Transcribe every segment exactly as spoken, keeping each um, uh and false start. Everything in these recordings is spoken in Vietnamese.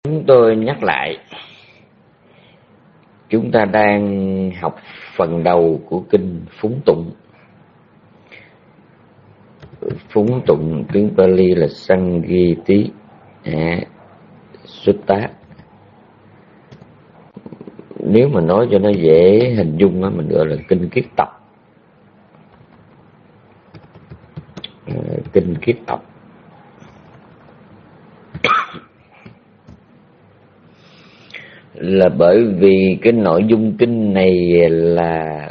Chúng tôi nhắc lại, chúng ta đang học phần đầu của kinh Phúng Tụng. Phúng Tụng tiếng Pali là Sanghiti Sutta. Nếu mà nói cho nó dễ hình dung á, mình gọi là kinh kiết tập. Kinh kiết tập là bởi vì cái nội dung kinh này là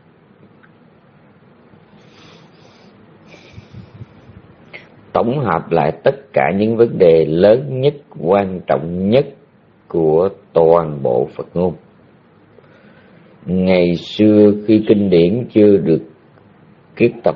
tổng hợp lại tất cả những vấn đề lớn nhất, quan trọng nhất của toàn bộ Phật ngôn. Ngày xưa khi kinh điển chưa được kiết tập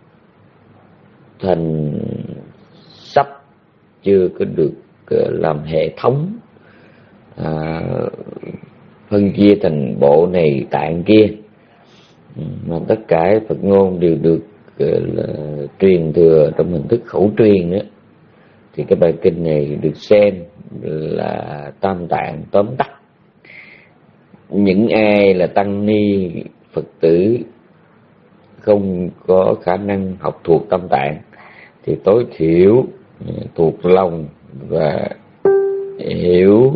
thành sách, chưa có được làm hệ thống, à, phân chia thành bộ này tạng kia, mà tất cả Phật ngôn đều được là truyền thừa trong hình thức khẩu truyền đó, thì cái bài kinh này được xem là tam tạng tóm tắt. Những ai là tăng ni Phật tử không có khả năng học thuộc tam tạng thì tối thiểu thuộc lòng và hiểu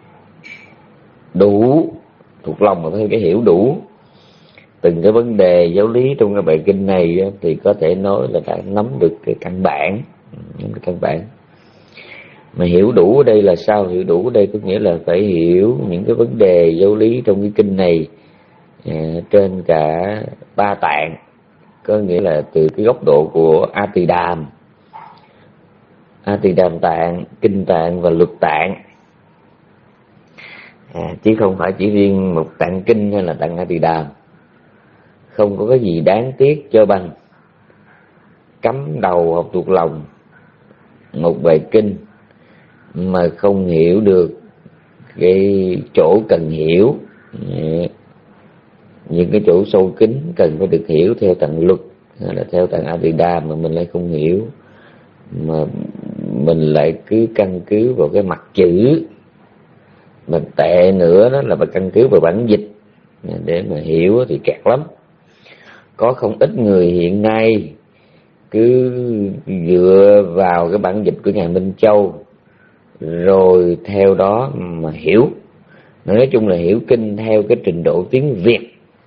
đủ, thuộc lòng mà thôi, cái hiểu đủ từng cái vấn đề giáo lý trong cái bài kinh này thì có thể nói là đã nắm được cái căn bản, nắm được căn bản. Mà hiểu đủ ở đây là sao? Hiểu đủ ở đây có nghĩa là phải hiểu những cái vấn đề giáo lý trong cái kinh này à, trên cả ba tạng, có nghĩa là từ cái góc độ của A Tỳ Đàm, A Tỳ Đàm tạng, kinh tạng và luật tạng, à, chứ không phải chỉ riêng một tạng kinh hay là tạng A Tỳ Đàm. Không có cái gì đáng tiếc cho bằng cắm đầu học thuộc lòng một bài kinh mà không hiểu được cái chỗ cần hiểu, những cái chỗ sâu kín cần phải được hiểu theo tạng luật hay là theo tạng A Tỳ Đàm mà mình lại không hiểu, mà mình lại cứ căn cứ vào cái mặt chữ. Mà tệ nữa đó là phải căn cứ vào bản dịch để mà hiểu thì kẹt lắm. Có không ít người hiện nay cứ dựa vào cái bản dịch của Ngài Minh Châu rồi theo đó mà hiểu. Nói chung là hiểu kinh theo cái trình độ tiếng Việt,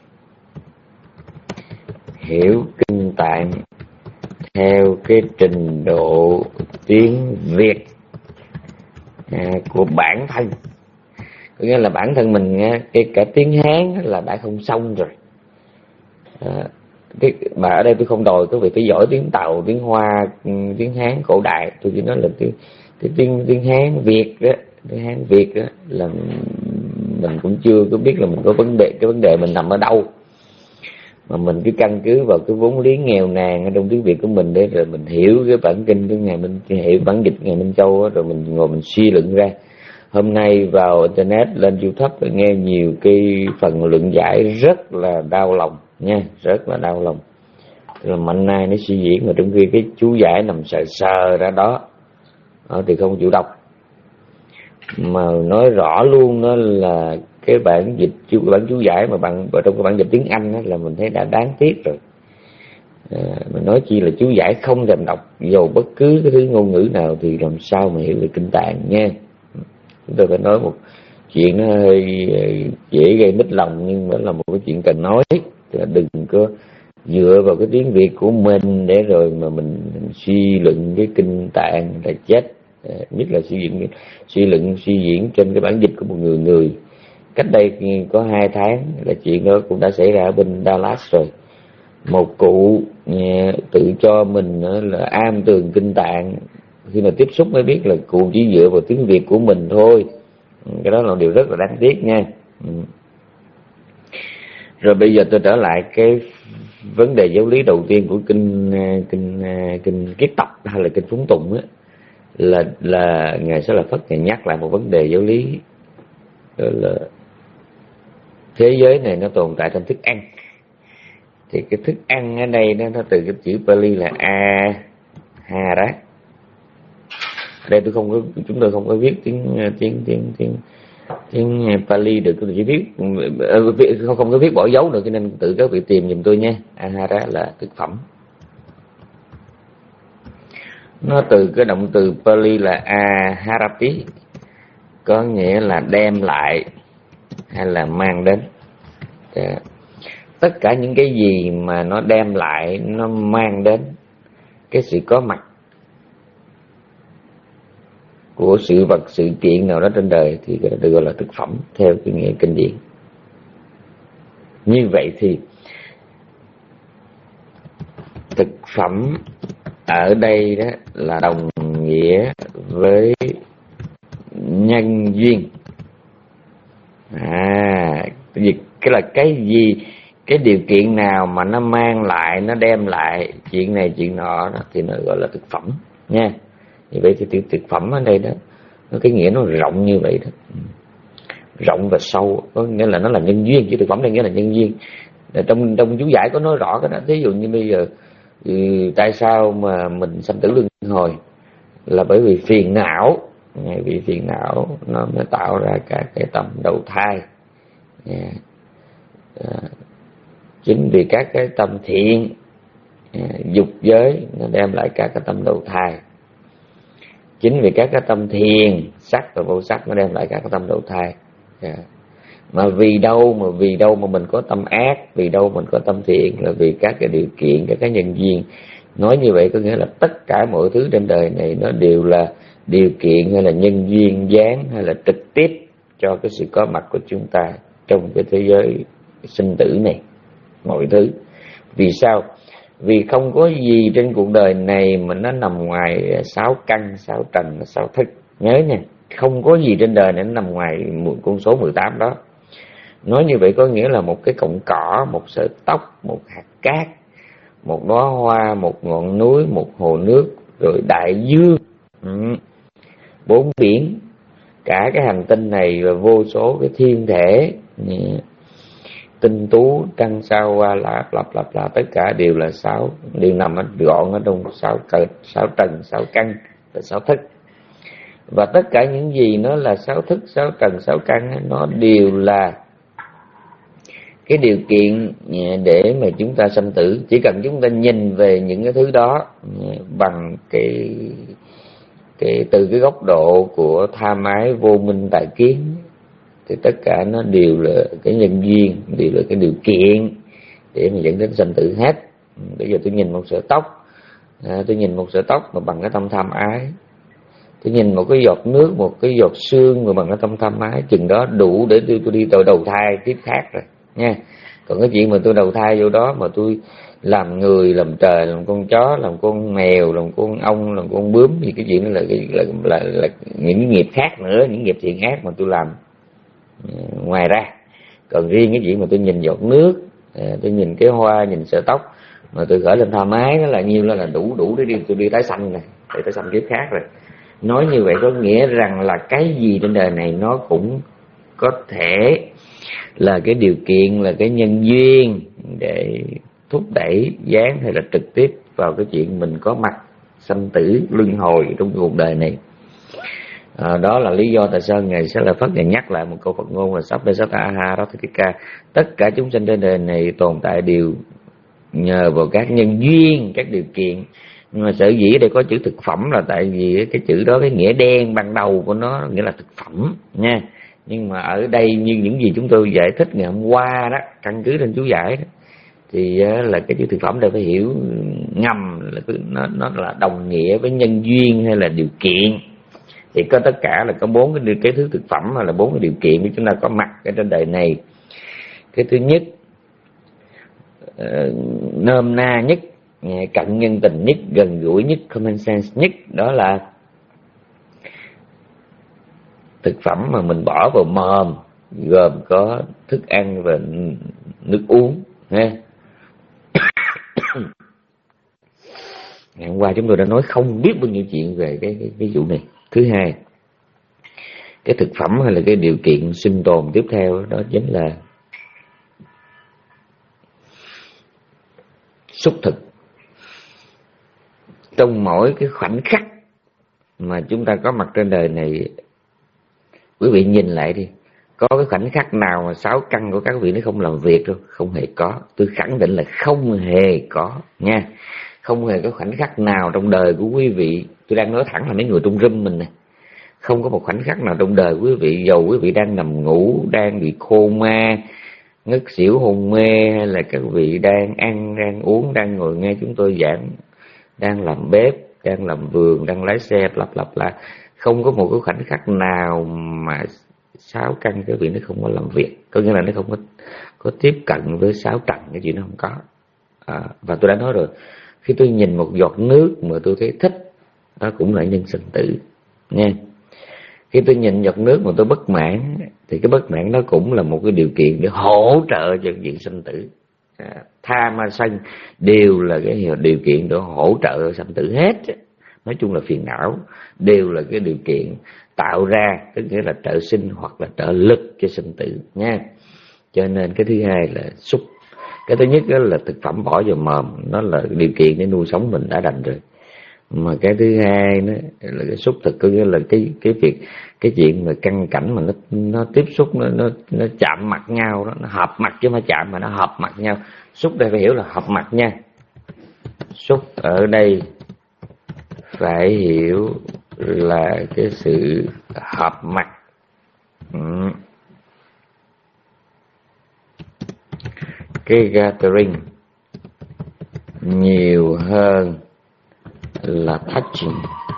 hiểu kinh tạng theo cái trình độ tiếng Việt à, của bản thân. Có nghĩa là bản thân mình cái cả tiếng Hán là đã không xong rồi. À, cái, mà ở đây tôi không đòi quý vị phải giỏi tiếng Tàu, tiếng Hoa, tiếng Hán cổ đại. Tôi chỉ nói là tiếng cái tiếng tiếng Hán Việt đó, tiếng Hán Việt đó là mình cũng chưa có biết là mình có vấn đề, cái vấn đề mình nằm ở đâu, mà mình cứ căn cứ vào cái vốn liếng nghèo nàn ở trong tiếng Việt của mình để rồi mình hiểu cái bản kinh của Ngài Minh, hiểu bản dịch Ngài Minh Châu đó, rồi mình ngồi mình suy luận ra. Hôm nay vào internet, lên YouTube nghe nhiều cái phần luận giải rất là đau lòng nha, rất là đau lòng. Tức là mạnh nay nó suy diễn mà trong khi cái chú giải nằm sờ sờ ra đó, đó thì không chịu đọc. Mà nói rõ luôn đó là cái bản dịch, cái bản chú giải mà bằng trong cái bản dịch tiếng Anh đó là mình thấy đã đáng tiếc rồi. À, mình nói chi là chú giải không thèm đọc dù bất cứ cái thứ ngôn ngữ nào thì làm sao mà hiểu được kinh tạng nha. Chúng tôi phải nói một chuyện nó hơi dễ gây mít lòng nhưng vẫn là một cái chuyện cần nói. Đừng có dựa vào cái tiếng Việt của mình để rồi mà mình suy luận cái kinh tạng là chết. Nhất là suy diễn, suy luận suy diễn trên cái bản dịch của một người người. Cách đây có hai tháng là chuyện đó cũng đã xảy ra ở bên Dallas rồi. Một cụ tự cho mình là am tường kinh tạng, khi mà tiếp xúc mới biết là cụ chỉ dựa vào tiếng Việt của mình thôi. Cái đó là điều rất là đáng tiếc nha. Rồi bây giờ tôi trở lại cái vấn đề giáo lý đầu tiên của kinh kinh kinh kiết tập hay là kinh Phúng Tụng á, là là ngài Xá Lợi Phất ngài nhắc lại một vấn đề giáo lý, đó là thế giới này nó tồn tại trong thức ăn. Thì cái thức ăn ở đây nó, nó từ cái chữ Pali là a ha rát. Đây tôi không có, chúng tôi không có viết tiếng tiếng tiếng tiếng tiếng Pali được, tôi chỉ viết không không có viết bỏ dấu được, cho nên tự các vị tìm giùm tôi nha. Ahara là thực phẩm, nó từ cái động từ Pali là aharati, có nghĩa là đem lại hay là mang đến. Tất cả những cái gì mà nó đem lại, nó mang đến cái sự có mặt của sự vật, sự kiện nào đó trên đời thì được gọi là thực phẩm theo cái nghĩa kinh điển. Như vậy thì thực phẩm ở đây đó là đồng nghĩa với nhân duyên. À, cái là cái gì, cái điều kiện nào mà nó mang lại, nó đem lại chuyện này chuyện nọ đó, thì nó gọi là thực phẩm nha. Như vậy thì thực phẩm ở đây đó, nó cái nghĩa nó rộng như vậy đó, rộng và sâu, có nghĩa là nó là nhân duyên, chứ thực phẩm đây nghĩa là nhân duyên. Trong trong chú giải có nói rõ cái đó. Thí dụ như bây giờ thì tại sao mà mình sanh tử luân hồi, là bởi vì phiền não, vì phiền não nó mới tạo ra các cái tâm đầu thai. Yeah. À, chính vì các cái tâm thiện, yeah, dục giới nó đem lại các cái tâm đầu thai. Chính vì các cái tâm thiền, sắc và vô sắc nó đem lại các cái tâm đầu thai. Yeah. Mà vì đâu mà vì đâu mà mình có tâm ác, vì đâu mình có tâm thiện, là vì các cái điều kiện, các cái nhân duyên. Nói như vậy có nghĩa là tất cả mọi thứ trên đời này nó đều là điều kiện hay là nhân duyên gián hay là trực tiếp cho cái sự có mặt của chúng ta trong cái thế giới sinh tử này. Mọi thứ. Vì sao? Vì không có gì trên cuộc đời này mà nó nằm ngoài sáu căn, sáu trần, sáu thức. Nhớ nha, không có gì trên đời này nó nằm ngoài con số mười tám đó. Nói như vậy có nghĩa là một cái cọng cỏ, một sợi tóc, một hạt cát, một đóa hoa, một ngọn núi, một hồ nước, rồi đại dương, ừ, bốn biển, cả cái hành tinh này và vô số cái thiên thể, ừ, tinh tú, trăng sao, hoa lạp lặp lặp là tất cả đều là sáu, đều nằm ở gọn ở trong sáu trần, sáu trần, sáu căn và sáu thức. Và tất cả những gì nó là sáu thức, sáu trần, sáu căn, nó đều là cái điều kiện để mà chúng ta sanh tử. Chỉ cần chúng ta nhìn về những cái thứ đó bằng cái cái từ cái góc độ của tham ái vô minh tài kiến, thì tất cả nó đều là cái nhân duyên, đều là cái điều kiện để mà dẫn đến sanh tử hết. Bây giờ tôi nhìn một sợi tóc, à, tôi nhìn một sợi tóc mà bằng cái tâm tham ái, tôi nhìn một cái giọt nước, một cái giọt sương mà bằng cái tâm tham ái, chừng đó đủ để tôi, tôi đi tôi đầu thai tiếp khác rồi nha. Còn cái chuyện mà tôi đầu thai vô đó mà tôi làm người, làm trời, làm con chó, làm con mèo, làm con ong, làm con bướm, thì cái chuyện đó là, là, là, là, là những nghiệp khác nữa, những nghiệp thiện ác mà tôi làm ngoài ra. Còn riêng cái chuyện mà tôi nhìn giọt nước, tôi nhìn cái hoa, nhìn sợi tóc mà tôi khởi lên tham ái, nó là nhiêu là đủ đủ để đi tôi đi tái sanh này, để tái sanh kiếp khác rồi. Nói như vậy có nghĩa rằng là cái gì trên đời này nó cũng có thể là cái điều kiện, là cái nhân duyên để thúc đẩy gián hay là trực tiếp vào cái chuyện mình có mặt sanh tử luân hồi trong cuộc đời này. À, đó là lý do tại sao Ngài Xá Lợi Phất Ngài nhắc lại một câu Phật ngôn là Sắp Bê Sát Aha Đó Thích Ca. Tất cả chúng sinh trên đời này tồn tại đều nhờ vào các nhân duyên, các điều kiện. Nhưng mà sở dĩ đây có chữ thực phẩm là tại vì cái chữ đó, cái nghĩa đen ban đầu của nó nghĩa là thực phẩm nha. Nhưng mà ở đây như những gì chúng tôi giải thích ngày hôm qua đó, căn cứ trên chú giải đó, thì là cái chữ thực phẩm đây phải hiểu ngầm là nó, nó là đồng nghĩa với nhân duyên hay là điều kiện. Thì có tất cả là có bốn cái, cái thứ thực phẩm hay là bốn cái điều kiện để chúng ta có mặt ở trên đời này. Cái thứ nhất, uh, nôm na nhất, cận nhân tình nhất, gần gũi nhất, common sense nhất, đó là thực phẩm mà mình bỏ vào mồm, gồm có thức ăn và nước uống ha. Ngày hôm qua chúng tôi đã nói không biết bao nhiêu chuyện về cái, cái, cái vụ này. Thứ hai, cái thực phẩm hay là cái điều kiện sinh tồn tiếp theo đó chính là xúc thực. Trong mỗi cái khoảnh khắc mà chúng ta có mặt trên đời này, quý vị nhìn lại đi, có cái khoảnh khắc nào mà sáu căn của các vị nó không làm việc đâu? Không hề có. Tôi khẳng định là không hề có nha. Không hề có khoảnh khắc nào trong đời của quý vị, tôi đang nói thẳng là mấy người trong room mình này, không có một khoảnh khắc nào trong đời quý vị, dầu quý vị đang nằm ngủ, đang bị khô ma, ngất xỉu hôn mê, hay là các vị đang ăn, đang uống, đang ngồi nghe chúng tôi giảng, đang làm bếp, đang làm vườn, đang lái xe, lặp lặp là không có một cái khoảnh khắc nào mà sáu căn các vị nó không có làm việc. Có nghĩa là nó không có, có tiếp cận với sáu trần, cái chuyện nó không có. À, và tôi đã nói rồi, khi tôi nhìn một giọt nước mà tôi thấy thích, đó cũng là nhân sinh tử nha. Khi tôi nhìn giọt nước mà tôi bất mãn, thì cái bất mãn đó cũng là một cái điều kiện để hỗ trợ cho chuyện sinh tử. À, tha ma sân đều là cái điều kiện để hỗ trợ sinh tử hết. Nói chung là phiền não đều là cái điều kiện tạo ra, tức nghĩa là trợ sinh hoặc là trợ lực cho sinh tử nha. Cho nên cái thứ hai là xúc. Cái thứ nhất đó là thực phẩm bỏ vào mồm, nó là điều kiện để nuôi sống mình đã đành rồi. Mà cái thứ hai đó là cái xúc thực, có nghĩa là cái cái việc cái chuyện mà căn cảnh mà nó nó tiếp xúc, nó nó nó chạm mặt nhau đó, nó hợp mặt chứ không phải chạm mà nó hợp mặt nhau. Xúc đây phải hiểu là hợp mặt nha. Xúc ở đây phải hiểu là cái sự hợp mặt. Ừ. Cái gathering nhiều hơn là touching.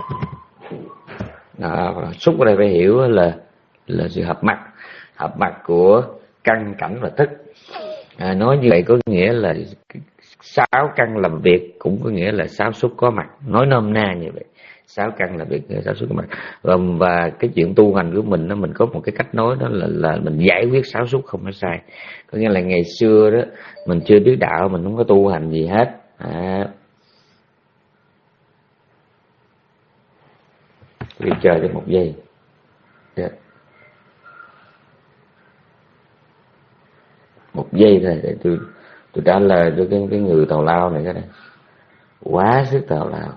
Đó, xúc ở đây phải hiểu là là sự hợp mặt, hợp mặt của căn cảnh và thức. À, nói như vậy có nghĩa là sáu căn làm việc cũng có nghĩa là sáu xúc có mặt. Nói nôm na như vậy, sáu căn làm việc, sáu xúc có mặt. Và, và cái chuyện tu hành của mình đó, mình có một cái cách nói đó là là mình giải quyết sáu xúc không có sai. Có nghĩa là ngày xưa đó mình chưa biết đạo, mình không có tu hành gì hết. À, đi chờ cho một giây. Yeah. Một giây thôi để tôi tôi trả lời cho cái cái người tào lao này cái này. Quá sức tào lao.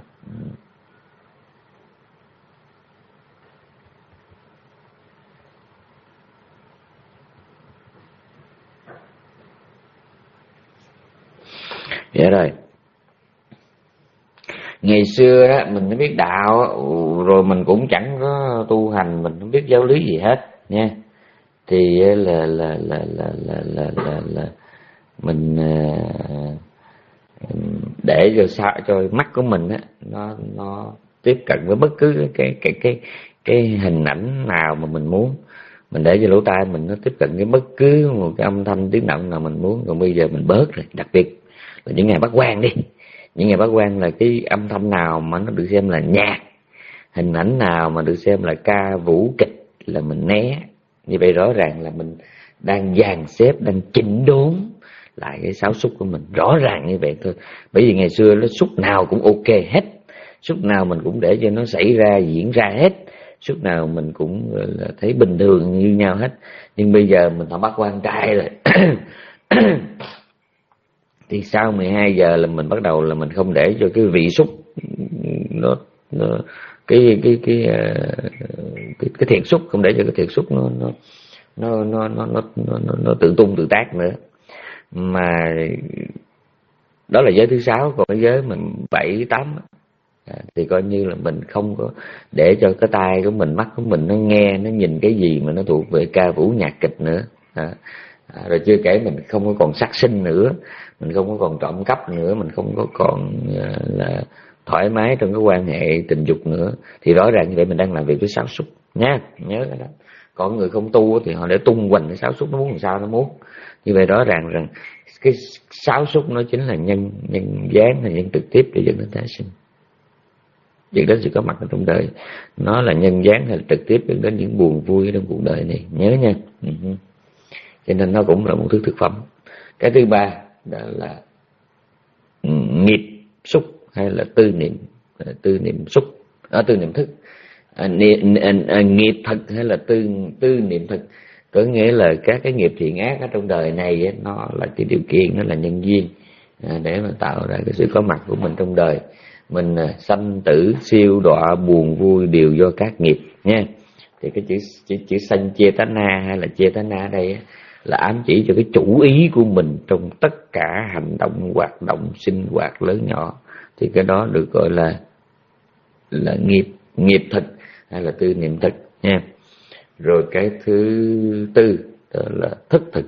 Vậy rồi. Ngày xưa đó mình mới biết đạo, rồi mình cũng chẳng có tu hành, mình không biết giáo lý gì hết nha. Thì là là là là là là là, là mình để cho sao cho mắt của mình á nó nó tiếp cận với bất cứ cái cái cái cái cái hình ảnh nào mà mình muốn. Mình để cho lỗ tai mình nó tiếp cận với bất cứ một cái âm thanh tiếng động nào mình muốn. Còn bây giờ mình bớt rồi, đặc biệt là những ngày bác quan đi. Những ngày bác quan là cái âm thanh nào mà nó được xem là nhạc, hình ảnh nào mà được xem là ca vũ kịch là mình né. Như vậy rõ ràng là mình đang dàn xếp, đang chỉnh đốn lại cái sáu xúc của mình. Rõ ràng như vậy thôi. Bởi vì ngày xưa nó xúc nào cũng ok hết, xúc nào mình cũng để cho nó xảy ra, diễn ra hết, xúc nào mình cũng thấy bình thường như nhau hết. Nhưng bây giờ mình đã bắt quan trai rồi thì sau mười hai giờ là mình bắt đầu là mình không để cho cái vị xúc nó, nó cái cái cái cái cái thiệt xúc, không để cho cái thiệt xúc nó nó nó nó nó nó nó, nó, nó tự tung tự tác nữa. Mà đó là giới thứ sáu. Còn cái giới mình bảy tám thì coi như là mình không có để cho cái tai của mình, mắt của mình nó nghe, nó nhìn cái gì mà nó thuộc về ca vũ nhạc kịch nữa. À, rồi chưa kể mình không có còn sát sinh nữa, mình không có còn trộm cắp nữa, mình không có còn là thoải mái trong cái quan hệ tình dục nữa. Thì rõ ràng như vậy mình đang làm việc với sáu xúc nha, nhớ cái đó. Còn người không tu thì họ để tung hoành cái sáu xúc, nó muốn làm sao nó muốn. Như vậy rõ ràng rằng cái sáu xúc nó chính là nhân nhân gián, là nhân trực tiếp để dẫn đến tái sinh, dẫn đến sự có mặt ở trong đời. Nó là nhân gián hay là trực tiếp dẫn đến những buồn vui trong cuộc đời này, nhớ nha. Uh-huh. Cho nên nó cũng là một thứ thực phẩm. Cái thứ ba đó là nghiệp xúc hay là tư niệm, tư niệm xúc, à, tư niệm thức. À, niệm, à, nghiệp thực hay là tư tư niệm thực, có nghĩa là các cái nghiệp thiện ác ở trong đời này ấy, nó là cái điều kiện, nó là nhân duyên à, để mà tạo ra cái sự có mặt của mình trong đời. mình sanh tử siêu đọa buồn vui đều do các nghiệp nha. Thì cái chữ chữ, chữ sanh chetana hay là chetana ở đây là ám chỉ cho cái chủ ý của mình trong tất cả hành động hoạt động sinh hoạt lớn nhỏ, thì cái đó được gọi là là nghiệp nghiệp thực hay là tư niệm thực nha. Rồi cái thứ tư đó là thức thực,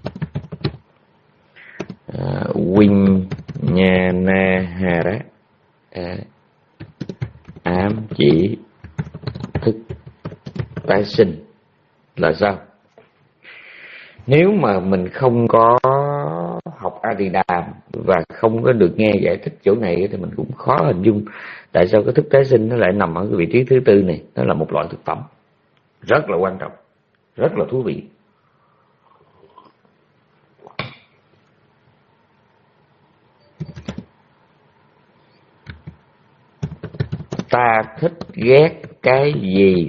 à, Win Nha Na Hà Rá, à, ám chỉ thức tái sinh là sao? Nếu mà mình không có học A Tỳ Đàm và không có được nghe giải thích chỗ này thì mình cũng khó hình dung tại sao cái thức tái sinh nó lại nằm ở cái vị trí thứ tư này. Nó là một loại thực phẩm rất là quan trọng, rất là thú vị. Ta thích ghét cái gì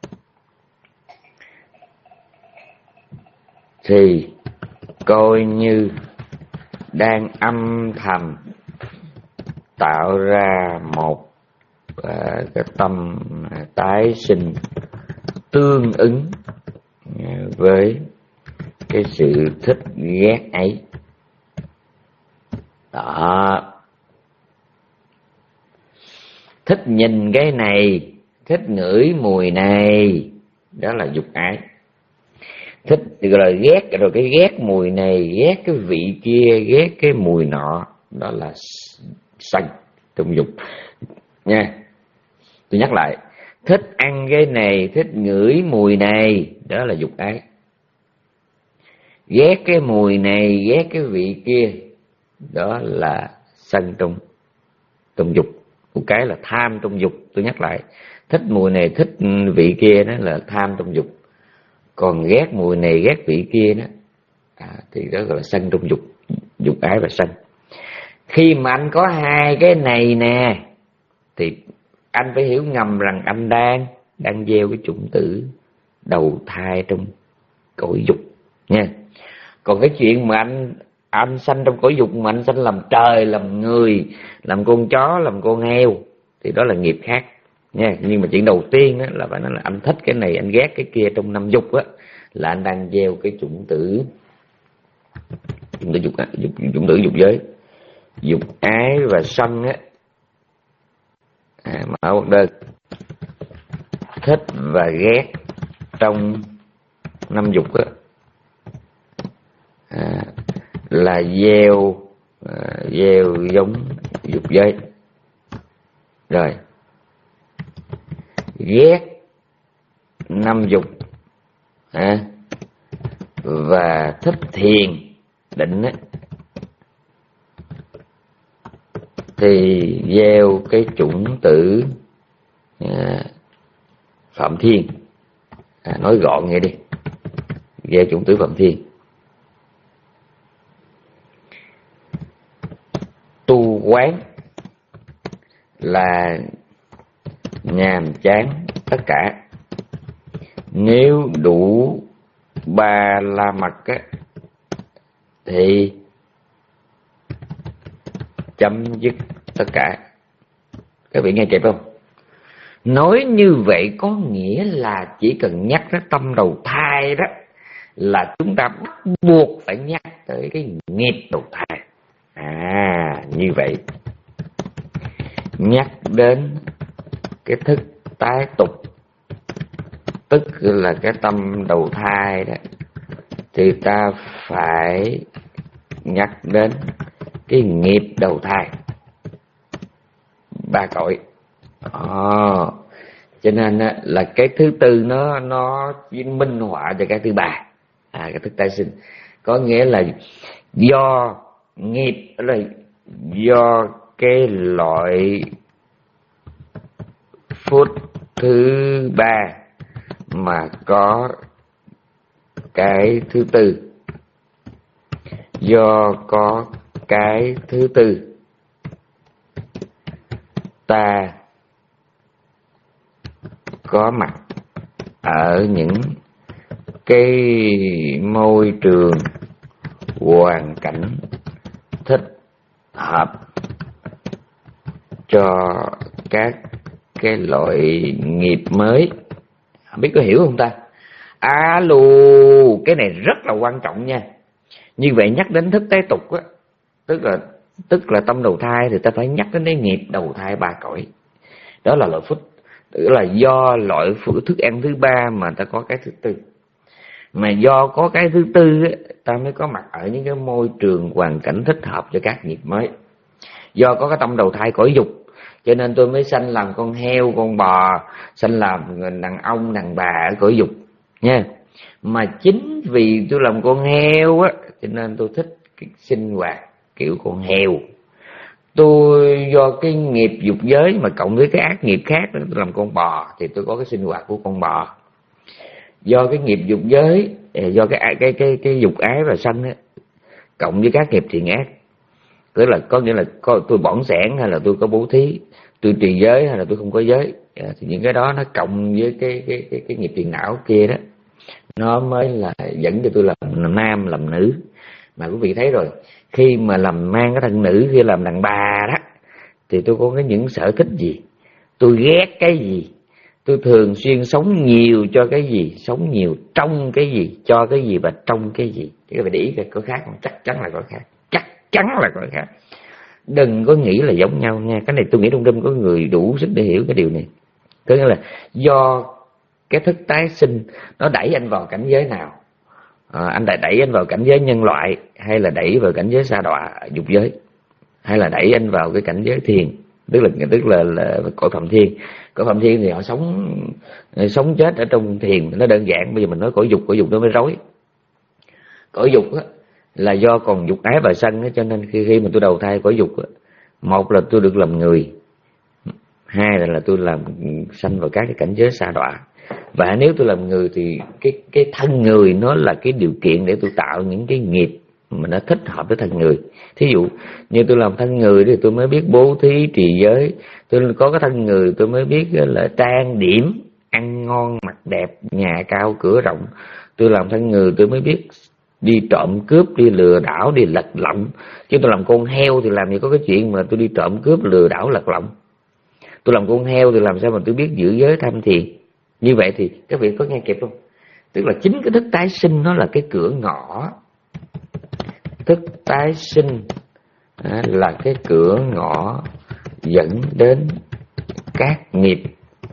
thì coi như đang âm thầm tạo ra một uh, cái tâm tái sinh tương ứng với cái sự thích ghét ấy. Đó, thích nhìn cái này, thích ngửi mùi này, đó là dục ái. Thích gọi là ghét, rồi cái ghét mùi này, ghét cái vị kia, ghét cái mùi nọ, đó là sân trong dục nha. Tôi nhắc lại, thích ăn cái này, thích ngửi mùi này, đó là dục ái. Ghét cái mùi này, ghét cái vị kia, đó là sân trong trong dục. Một cái là tham trong dục. Tôi nhắc lại, thích mùi này, thích vị kia, đó là tham trong dục. Còn ghét mùi này, ghét vị kia đó, à, thì đó gọi là sân trong dục. Dục ái và sân. Khi mà anh có hai cái này nè, thì anh phải hiểu ngầm rằng anh đang đang gieo cái chủng tử đầu thai trong cõi dục nha. Còn cái chuyện mà anh anh sanh trong cõi dục mà anh sanh làm trời, làm người, làm con chó, làm con heo, thì đó là nghiệp khác nha. Nhưng mà chuyện đầu tiên đó là phải nói là anh thích cái này, anh ghét cái kia trong năm dục á, là anh đang gieo cái chủng tử chủng tử dục, dục chủng tử dục giới, dục ái và sân á. À, mở một đơn thích và ghét trong năm dục á, à, là gieo à, gieo giống dục giới. Rồi ghét năm dục à, và thích thiền định á, thì gieo cái chủng tử à, Phạm Thiên, à, nói gọn nghe đi, gieo chủng tử Phạm Thiên. Tu quán là nhàm chán tất cả. Nếu đủ ba la mật á, thì chấm dứt tất cả. Các vị nghe kịp không? Nói như vậy có nghĩa là chỉ cần nhắc đến tâm đầu thai đó là chúng ta bắt buộc phải nhắc tới cái nghiệp đầu thai. À, như vậy nhắc đến cái thức tái tục, tức là cái tâm đầu thai đó, thì ta phải nhắc đến cái nghiệp đầu thai, ba cõi. À, cho nên á, là cái thứ tư nó nó minh họa cho cái thứ ba, à, cái thức tái sinh. Có nghĩa là do nghiệp, là do cái loại phút thứ ba mà có cái thứ tư, do có cái thứ tư ta có mặt ở những cái môi trường hoàn cảnh thích hợp cho các cái loại nghiệp mới. Không biết có hiểu không ta? Alo, cái này rất là quan trọng nha. Như vậy nhắc đến thức tế tục á, tức là tức là tâm đầu thai, thì ta phải nhắc đến cái nghiệp đầu thai ba cõi. Đó là loại phúc, tức là do loại thức ăn thứ ba mà ta có cái thứ tư. Mà do có cái thứ tư á, ta mới có mặt ở những cái môi trường hoàn cảnh thích hợp cho các nghiệp mới. Do có cái tâm đầu thai cõi dục, cho nên tôi mới sanh làm con heo, con bò, sanh làm đàn ông, đàn bà ở cõi dục nha. Mà chính vì tôi làm con heo á, cho nên tôi thích cái sinh hoạt kiểu con heo. Tôi do cái nghiệp dục giới mà cộng với cái ác nghiệp khác đó, tôi làm con bò thì tôi có cái sinh hoạt của con bò. Do cái nghiệp dục giới, do cái cái cái cái dục ái và sanh á, cộng với các nghiệp thiện ác, tức là có nghĩa là có, tôi bỏng sẻn hay là tôi có bố thí, tôi trì giới hay là tôi không có giới, thì những cái đó nó cộng với cái cái cái, cái nghiệp tiền não kia đó, nó mới là dẫn cho tôi làm nam làm nữ. Mà quý vị thấy rồi, khi mà làm mang cái thân nữ, khi làm đàn bà đó, thì tôi có cái những sở thích gì, tôi ghét cái gì, tôi thường xuyên sống nhiều cho cái gì, sống nhiều trong cái gì, cho cái gì và trong cái gì. Thì các bạn để ý coi có khác không? Chắc chắn là có khác, chắc chắn là có khác. Đừng có nghĩ là giống nhau nha. Cái này tôi nghĩ trong đêm có người đủ sức để hiểu cái điều này. Có nghĩa là do cái thức tái sinh nó đẩy anh vào cảnh giới nào, à, anh lại đẩy anh vào cảnh giới nhân loại, hay là đẩy vào cảnh giới sa đọa dục giới, hay là đẩy anh vào cái cảnh giới thiền, tức là tức là, là cõi phạm thiên. Cõi phạm thiên thì họ sống sống chết ở trong thiền, nó đơn giản. Bây giờ mình nói cõi dục, cõi dục nó mới rối. Cõi dục á, là do còn dục ái và sân á, cho nên khi khi mà tôi đầu thai cõi dục á, một là tôi được làm người, hai là, là tôi làm sanh vào các cái cảnh giới sa đọa. Và nếu tôi làm người thì cái cái thân người nó là cái điều kiện để tôi tạo những cái nghiệp mà nó thích hợp với thân người. Thí dụ như tôi làm thân người thì tôi mới biết bố thí trì giới, tôi có cái thân người tôi mới biết là trang điểm, ăn ngon mặc đẹp, nhà cao cửa rộng. Tôi làm thân người tôi mới biết đi trộm cướp, đi lừa đảo, đi lật lọng. Chứ tôi làm con heo thì làm gì có cái chuyện mà tôi đi trộm cướp, lừa đảo, lật lọng. Tôi làm con heo thì làm sao mà tôi biết giữ giới tham thiền. Như vậy thì các vị có nghe kịp không? Tức là chính cái thức tái sinh nó là cái cửa ngõ. Thức tái sinh là cái cửa ngõ dẫn đến các nghiệp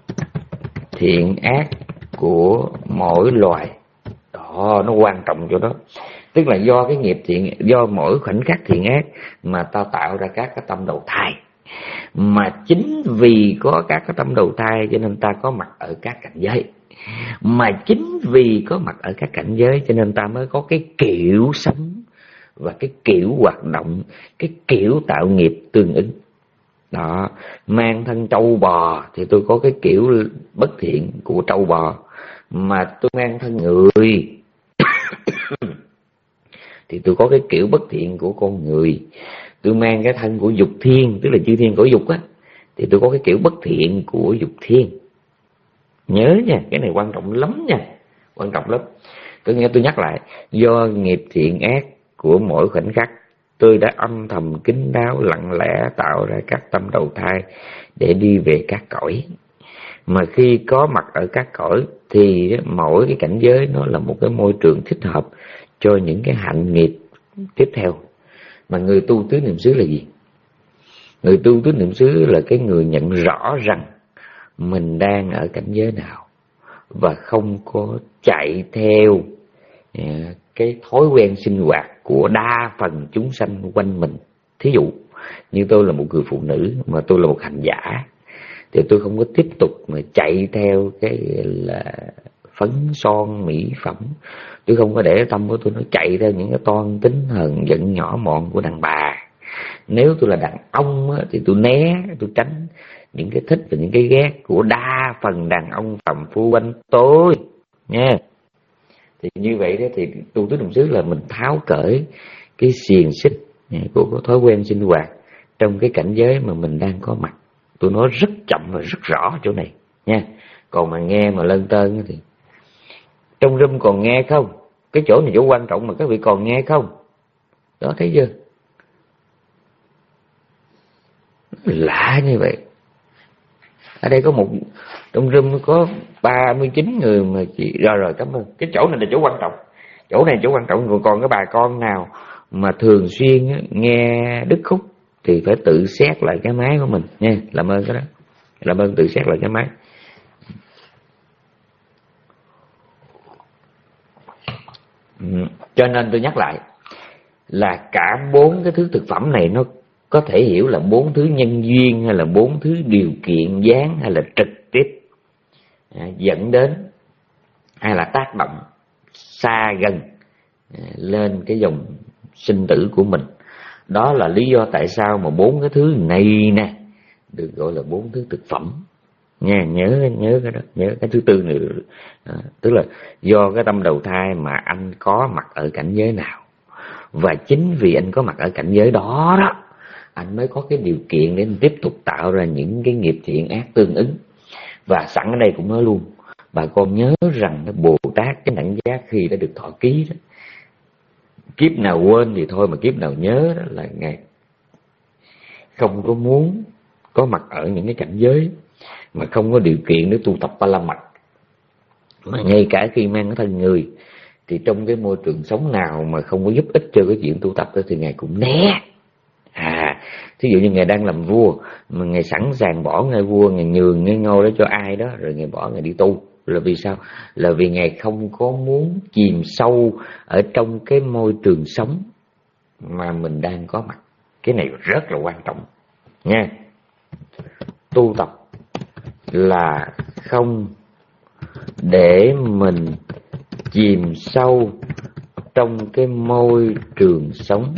thiện ác của mỗi loài. Đó, nó quan trọng chỗ đó. Tức là do cái nghiệp thiện, do mỗi khoảnh khắc thiện ác mà ta tạo ra các cái tâm đầu thai. Mà chính vì có các cái tâm đầu thai cho nên ta có mặt ở các cảnh giới. Mà chính vì có mặt ở các cảnh giới cho nên ta mới có cái kiểu sống và cái kiểu hoạt động, cái kiểu tạo nghiệp tương ứng. Đó, mang thân trâu bò thì tôi có cái kiểu bất thiện của trâu bò. Mà tôi mang thân người thì tôi có cái kiểu bất thiện của con người. Tôi mang cái thân của dục thiên, tức là chư thiên cõi dục á, thì tôi có cái kiểu bất thiện của dục thiên. Nhớ nha, cái này quan trọng lắm nha, quan trọng lắm. Có nghĩa tôi nhắc lại, do nghiệp thiện ác của mỗi khoảnh khắc, tôi đã âm thầm kín đáo lặng lẽ tạo ra các tâm đầu thai để đi về các cõi. Mà khi có mặt ở các cõi thì mỗi cái cảnh giới nó là một cái môi trường thích hợp cho những cái hạnh nghiệp tiếp theo. Mà người tu tứ niệm xứ là gì? Người tu tứ niệm xứ là cái người nhận rõ rằng mình đang ở cảnh giới nào và không có chạy theo cái thói quen sinh hoạt của đa phần chúng sanh quanh mình. Thí dụ như tôi là một người phụ nữ mà tôi là một hành giả, thì tôi không có tiếp tục mà chạy theo cái là phấn son mỹ phẩm. Tôi không có để tâm của tôi nó chạy theo những cái toan tính hờn giận nhỏ mọn của đàn bà. Nếu tôi là đàn ông á, thì tôi né, tôi tránh những cái thích và những cái ghét của đa phần đàn ông phàm phu quanh tôi nha. Thì như vậy đó, thì tu tứ niệm xứ là mình tháo cởi cái xiềng xích của cái thói quen sinh hoạt trong cái cảnh giới mà mình đang có mặt. Tôi nói rất chậm và rất rõ chỗ này nha. Còn mà nghe mà lân tơn thì trong room còn nghe không? Cái chỗ này chỗ quan trọng mà các vị còn nghe không? Đó, thấy chưa? Lạ như vậy. Ở đây có một, trong room có ba mươi chín người mà chị, rồi rồi cảm ơn. Cái chỗ này là chỗ quan trọng. Chỗ này là chỗ quan trọng. Còn, còn cái bà con nào mà thường xuyên á, nghe Đức Khúc thì phải tự xét lại cái máy của mình nha. Làm ơn cái đó. Làm ơn tự xét lại cái máy. Ừ. Cho nên tôi nhắc lại là cả bốn cái thứ thực phẩm này nó có thể hiểu là bốn thứ nhân duyên, hay là bốn thứ điều kiện gián, hay là trực tiếp à, dẫn đến, hay là tác động xa gần à, lên cái dòng sinh tử của mình. Đó là lý do tại sao mà bốn cái thứ này nè được gọi là bốn thứ thực phẩm nha. Nhớ nhớ cái đó, nhớ cái thứ tư nữa à, tức là do cái tâm đầu thai mà anh có mặt ở cảnh giới nào, và chính vì anh có mặt ở cảnh giới đó đó, anh mới có cái điều kiện để anh tiếp tục tạo ra những cái nghiệp thiện ác tương ứng. Và sẵn ở đây cũng nói luôn, bà con nhớ rằng Bồ Tát cái đẳng giác khi đã được thọ ký đó, kiếp nào quên thì thôi, mà kiếp nào nhớ đó là Ngài không có muốn có mặt ở những cái cảnh giới mà không có điều kiện để tu tập ba la mật. Mà ngay cả khi mang cái thân người thì trong cái môi trường sống nào mà không có giúp ích cho cái chuyện tu tập đó thì Ngài cũng né. À, thí dụ như Ngài đang làm vua mà Ngài sẵn sàng bỏ ngôi vua, Ngài nhường cái ngôi đó cho ai đó, rồi Ngài bỏ Ngài đi tu. Là vì sao? Là vì Ngài không có muốn chìm sâu ở trong cái môi trường sống mà mình đang có mặt. Cái này rất là quan trọng nha. Tu tập là không để mình chìm sâu trong cái môi trường sống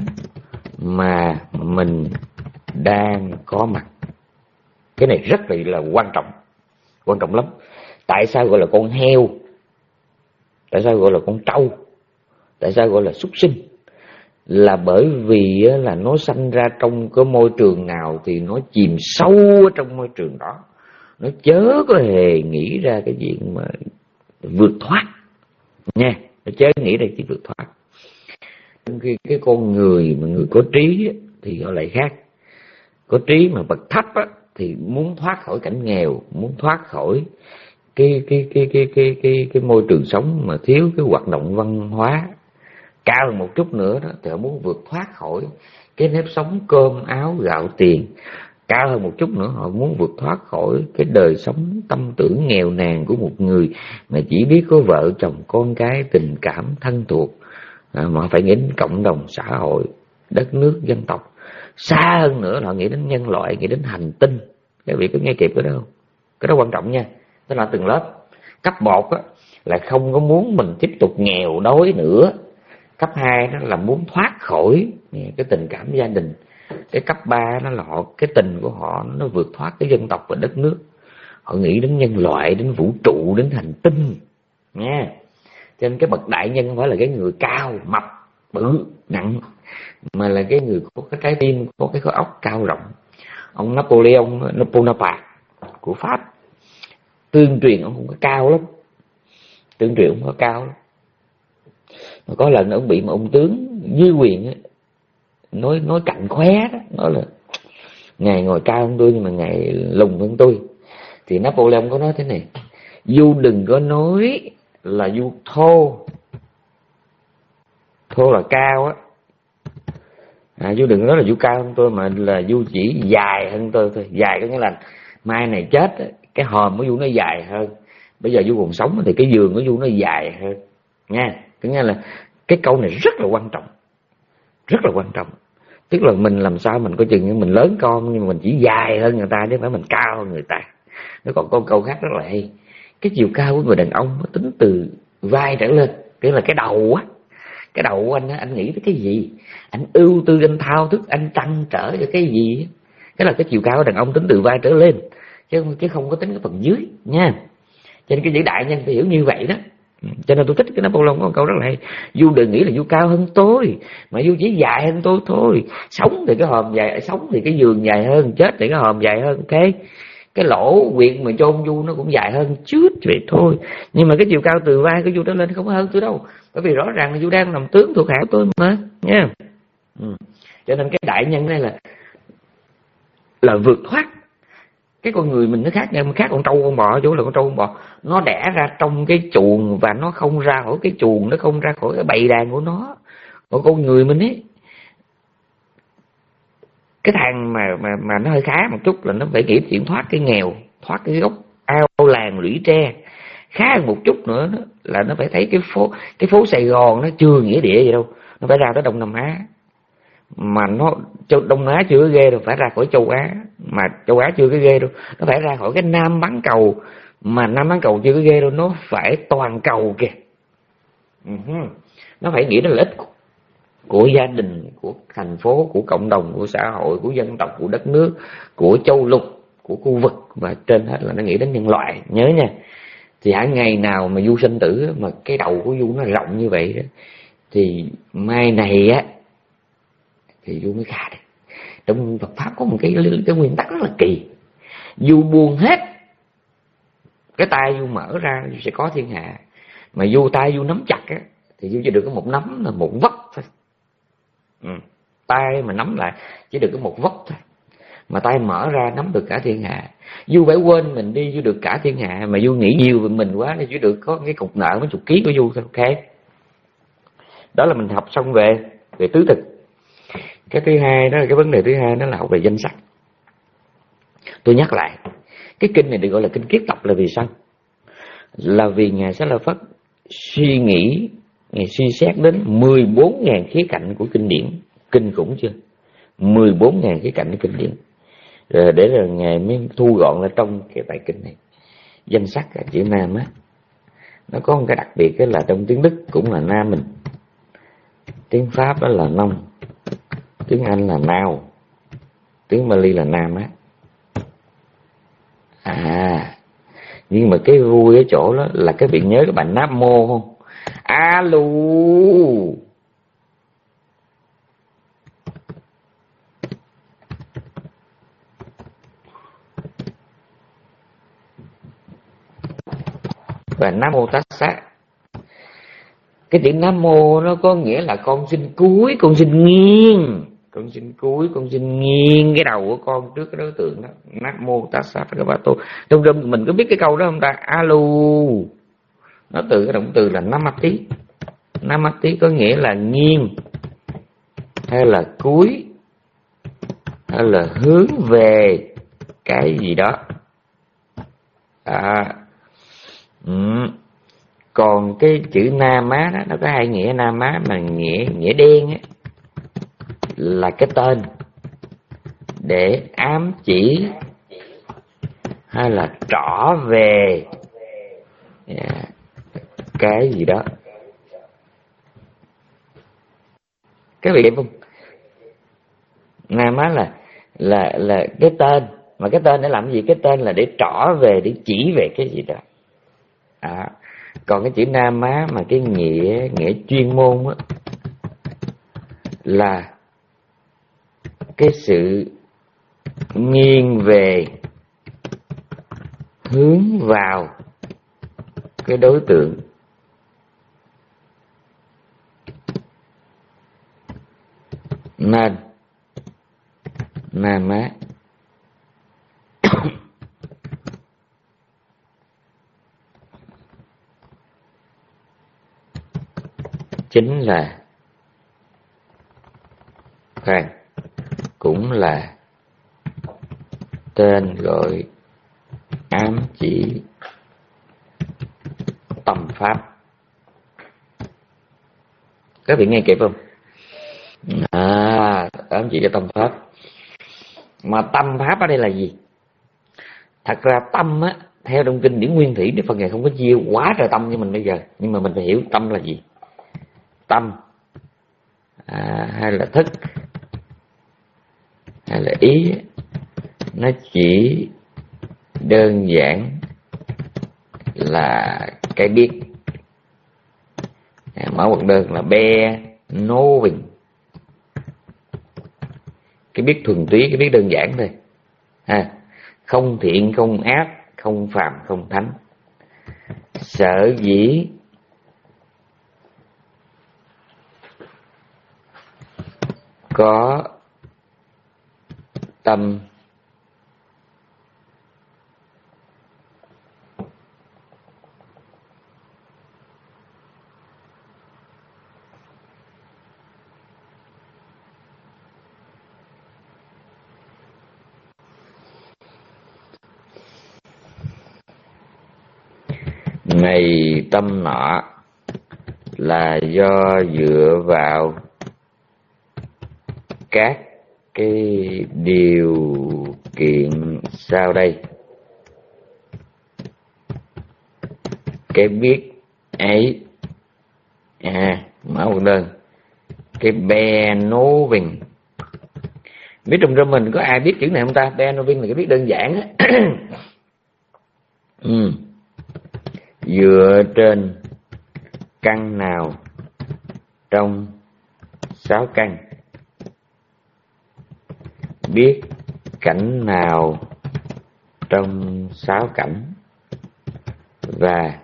mà mình đang có mặt. Cái này rất là, là quan trọng, quan trọng lắm. Tại sao gọi là con heo? Tại sao gọi là con trâu? Tại sao gọi là súc sinh? Là bởi vì là nó sanh ra trong cái môi trường nào thì nó chìm sâu ở trong môi trường đó. Nó chớ có hề nghĩ ra cái chuyện mà vượt thoát nha. Nó chớ nghĩ ra chuyện vượt thoát. Trong khi cái con người mà người có trí thì họ lại khác. Có trí mà bậc thấp á, thì muốn thoát khỏi cảnh nghèo, muốn thoát khỏi cái cái cái cái cái cái cái môi trường sống mà thiếu cái hoạt động văn hóa. Cao hơn một chút nữa đó thì họ muốn vượt thoát khỏi cái nếp sống cơm áo gạo tiền. Cao hơn một chút nữa họ muốn vượt thoát khỏi cái đời sống tâm tưởng nghèo nàn của một người mà chỉ biết có vợ chồng con cái, tình cảm thân thuộc, à, mà họ phải nghĩ đến cộng đồng xã hội, đất nước, dân tộc. Xa hơn nữa họ nghĩ đến nhân loại, nghĩ đến hành tinh. Các vị có nghe kịp cái đó không? Cái đó quan trọng nha. Tức là từng lớp. Cấp một á, là không có muốn mình tiếp tục nghèo đói nữa. Cấp hai đó là muốn thoát khỏi cái tình cảm gia đình. Cái cấp ba đó là họ, cái tình của họ nó vượt thoát cái dân tộc và đất nước. Họ nghĩ đến nhân loại, đến vũ trụ, đến hành tinh nha. Cho nên cái bậc đại nhân không phải là cái người cao, mập, bự, nặng, mà là cái người có cái trái tim, có cái khối óc cao rộng. Ông Napoleon Bonaparte của Pháp, tương truyền ông không có cao lắm, tương truyền ông không có cao lắm. Mà có lần ông bị một ông tướng dưới quyền ấy, nói nói cạnh khóe đó, nói là ngài ngồi cao hơn tôi nhưng mà ngài lùn hơn tôi. Thì Napoleon có nói thế này: Du đừng có nói là Du thô, thô là cao á, à, Du đừng có nói là Du cao hơn tôi, mà là Du chỉ dài hơn tôi thôi. Dài có nghĩa là mai này chết cái hòm của Du nó dài hơn, bây giờ Du còn sống thì cái giường của Du nó dài hơn nha. Có nghĩa là cái câu này rất là quan trọng, rất là quan trọng. Tức là mình làm sao mình có chừng mình lớn con nhưng mà mình chỉ dài hơn người ta chứ không phải mình cao hơn người ta. Nó còn có câu khác rất là hay: cái chiều cao của người đàn ông nó tính từ vai trở lên, tức là cái đầu á, cái đầu của anh á, anh nghĩ tới cái gì, anh ưu tư, anh thao thức, anh trăn trở cho cái gì, cái là cái chiều cao của đàn ông tính từ vai trở lên, chứ chứ không có tính cái phần dưới nha. Cho nên cái chữ đại nhân phải hiểu như vậy đó. Cho nên tôi thích cái Napoleon có một câu rất là hay: Du đừng nghĩ là Du cao hơn tôi, mà Du chỉ dài hơn tôi thôi. Sống thì cái hòm dài, sống thì cái giường dài hơn, chết thì cái hòm dài hơn, ok. Cái lỗ quyệt mà chôn Du nó cũng dài hơn chút vậy thôi, nhưng mà cái chiều cao từ vai của Du trở lên không hơn tôi đâu, bởi vì rõ ràng là Du đang làm tướng thuộc hạ tôi mà nha. Ừ. Cho nên cái đại nhân này là là vượt thoát. Cái con người mình nó khác nhau, khác con trâu con bò ở chỗ là con trâu con bò nó đẻ ra trong cái chuồng và nó không ra khỏi cái chuồng, nó không ra khỏi cái bầy đàn của nó. Còn con người mình ấy, cái thằng mà mà mà nó hơi khá một chút là nó phải nghĩ chuyện thoát cái nghèo, thoát cái gốc ao làng lũy tre. Khá hơn một chút nữa là nó phải thấy cái phố cái phố Sài Gòn nó chưa nghĩa địa gì đâu, nó phải ra tới Đông Nam Á. Mà nó châu Đông Á chưa có ghê đâu, phải ra khỏi châu Á. Mà châu Á chưa có ghê đâu, nó phải ra khỏi cái Nam bán cầu. Mà Nam bán cầu chưa có ghê đâu, nó phải toàn cầu kìa. Uh-huh. Nó phải nghĩ đến lợi ích của gia đình, của thành phố, của cộng đồng, của xã hội, của dân tộc, của đất nước, của châu lục, của khu vực, và trên hết là nó nghĩ đến nhân loại. Nhớ nha, thì hả ngày nào mà Du sinh tử mà cái đầu của Du nó rộng như vậy đó, thì mai này á thì Du mới khá đấy. Trong Phật pháp có một cái cái nguyên tắc rất là kỳ. Du buông hết cái tay Du mở ra, Du sẽ có thiên hạ. Mà Du tay Du nắm chặt á thì Du chỉ được có một nắm, là một vấp thôi. Ừ. Tay mà nắm lại chỉ được có một vấp thôi, mà tay mở ra nắm được cả thiên hạ. Du phải quên mình đi, Du được cả thiên hạ. Mà Du nghĩ nhiều về mình quá thì Du được có cái cục nợ mấy chục ký của Du thôi. Ok, đó là mình học xong về về tứ thực. Cái thứ hai đó là cái vấn đề thứ hai, đó là học về danh sắc. Tôi nhắc lại, cái kinh này được gọi là kinh kiết tập là vì sao? Là vì Ngài Xá Lợi Phất suy nghĩ, Ngài suy xét đến mười bốn nghìn khía cạnh của kinh điển. Kinh khủng chưa? mười bốn nghìn khía cạnh của kinh điển. Rồi để rồi Ngài mới thu gọn lại trong cái bài kinh này. Danh sắc là chữ nam á, nó có một cái đặc biệt đó là trong tiếng Đức cũng là nam mình, tiếng Pháp đó là nông, tiếng Anh là now, tiếng Bali là nam á. À, nhưng mà cái vui ở chỗ đó là cái vị nhớ cái bài Nam Mô không? Alo, và Nam Mô Tassa. Cái chữ Nam Mô nó có nghĩa là con xin cúi, con xin nghiêng, con xin cúi, con xin nghiêng cái đầu của con trước cái đối tượng đó. Nam Mô Tassa Bhagavato. Trong rừng mình có biết cái câu đó không ta? Alo, nó từ cái động từ là Namati. Namati có nghĩa là nghiêng, hay là cúi, hay là hướng về cái gì đó. À, ừ. Còn cái chữ Nam Á đó, nó có hai nghĩa. Nam Á mà nghĩa nghĩa đen á, là cái tên để ám chỉ hay là trỏ về yeah, cái gì đó. Cái vị đẹp không? Nam Á là là là cái tên, mà cái tên để làm gì? Cái tên là để trỏ về, để chỉ về cái gì đó. À, còn cái chữ Nam Á mà cái nghĩa nghĩa chuyên môn á, là cái sự nghiêng về, hướng vào cái đối tượng. Nên Nam Á chính là khoan cũng là tên gọi ám chỉ tâm pháp. Các vị nghe kịp không? À, ám chỉ cho tâm pháp. Mà tâm pháp ở đây là gì? Thật ra tâm á, theo trong kinh điển nguyên thủy, Đức Phật Ngài không có chia quá trời tâm như mình bây giờ. Nhưng mà mình phải hiểu tâm là gì. Tâm à, hay là thức, hay là ý, nó chỉ đơn giản là cái biết. À, mở một đơn là be knowing, cái biết thuần túy, cái biết đơn giản thôi. À, không thiện không ác, không phàm không thánh. Sở dĩ có tâm này tâm nọ là do dựa vào các cái điều kiện sau đây. Cái biết ấy, à, mở một đơn, cái benoving. Biết trong trong mình có ai biết chữ này không ta? Benoving là cái biết đơn giản á. ừ. Dựa trên căn nào trong sáu căn, biết cảnh nào trong sáu cảnh, và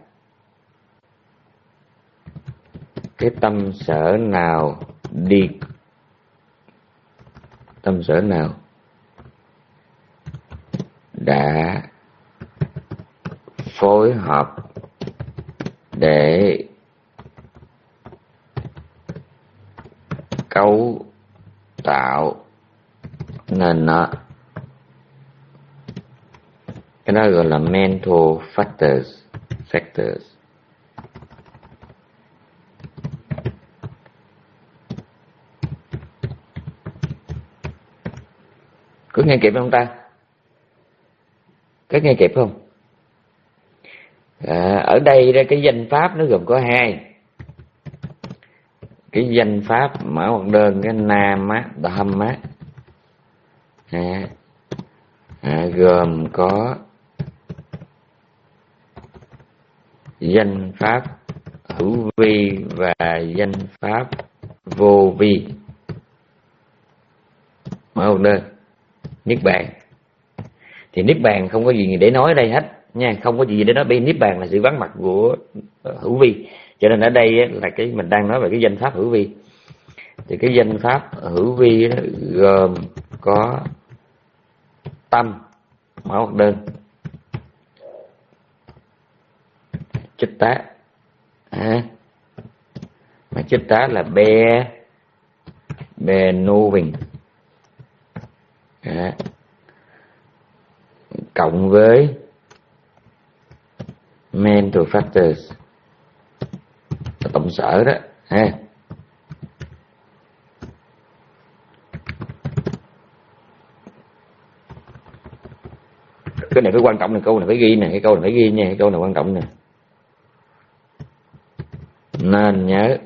cái tâm sở nào đi, tâm sở nào đã phối hợp để cấu tạo nên nó. Cái đó gọi là mental factors factors Có nghe kịp không ta? Có nghe kịp không? À, ở đây ra cái danh pháp nó gồm có hai. Cái danh pháp mở một đơn, cái nam á, dham á, à, à, gồm có danh pháp hữu vi và danh pháp vô vi. Mở một đơn, niết bàn. Thì niết bàn không có gì để nói ở đây hết nha, không có gì để nói. Bên niết bàn là sự vắng mặt của hữu vi, cho nên ở đây là cái mình đang nói về cái danh pháp hữu vi. Thì cái danh pháp hữu vi đó gồm có tâm, mở một đơn, chích tá, à, mà chích tá là be benoving, à, cộng với mental factors, tổng sở đó, ha. Cái này phải quan trọng nè, câu này phải ghi nè, cái câu này phải ghi nha, cái câu này quan trọng nè. Nên nhớ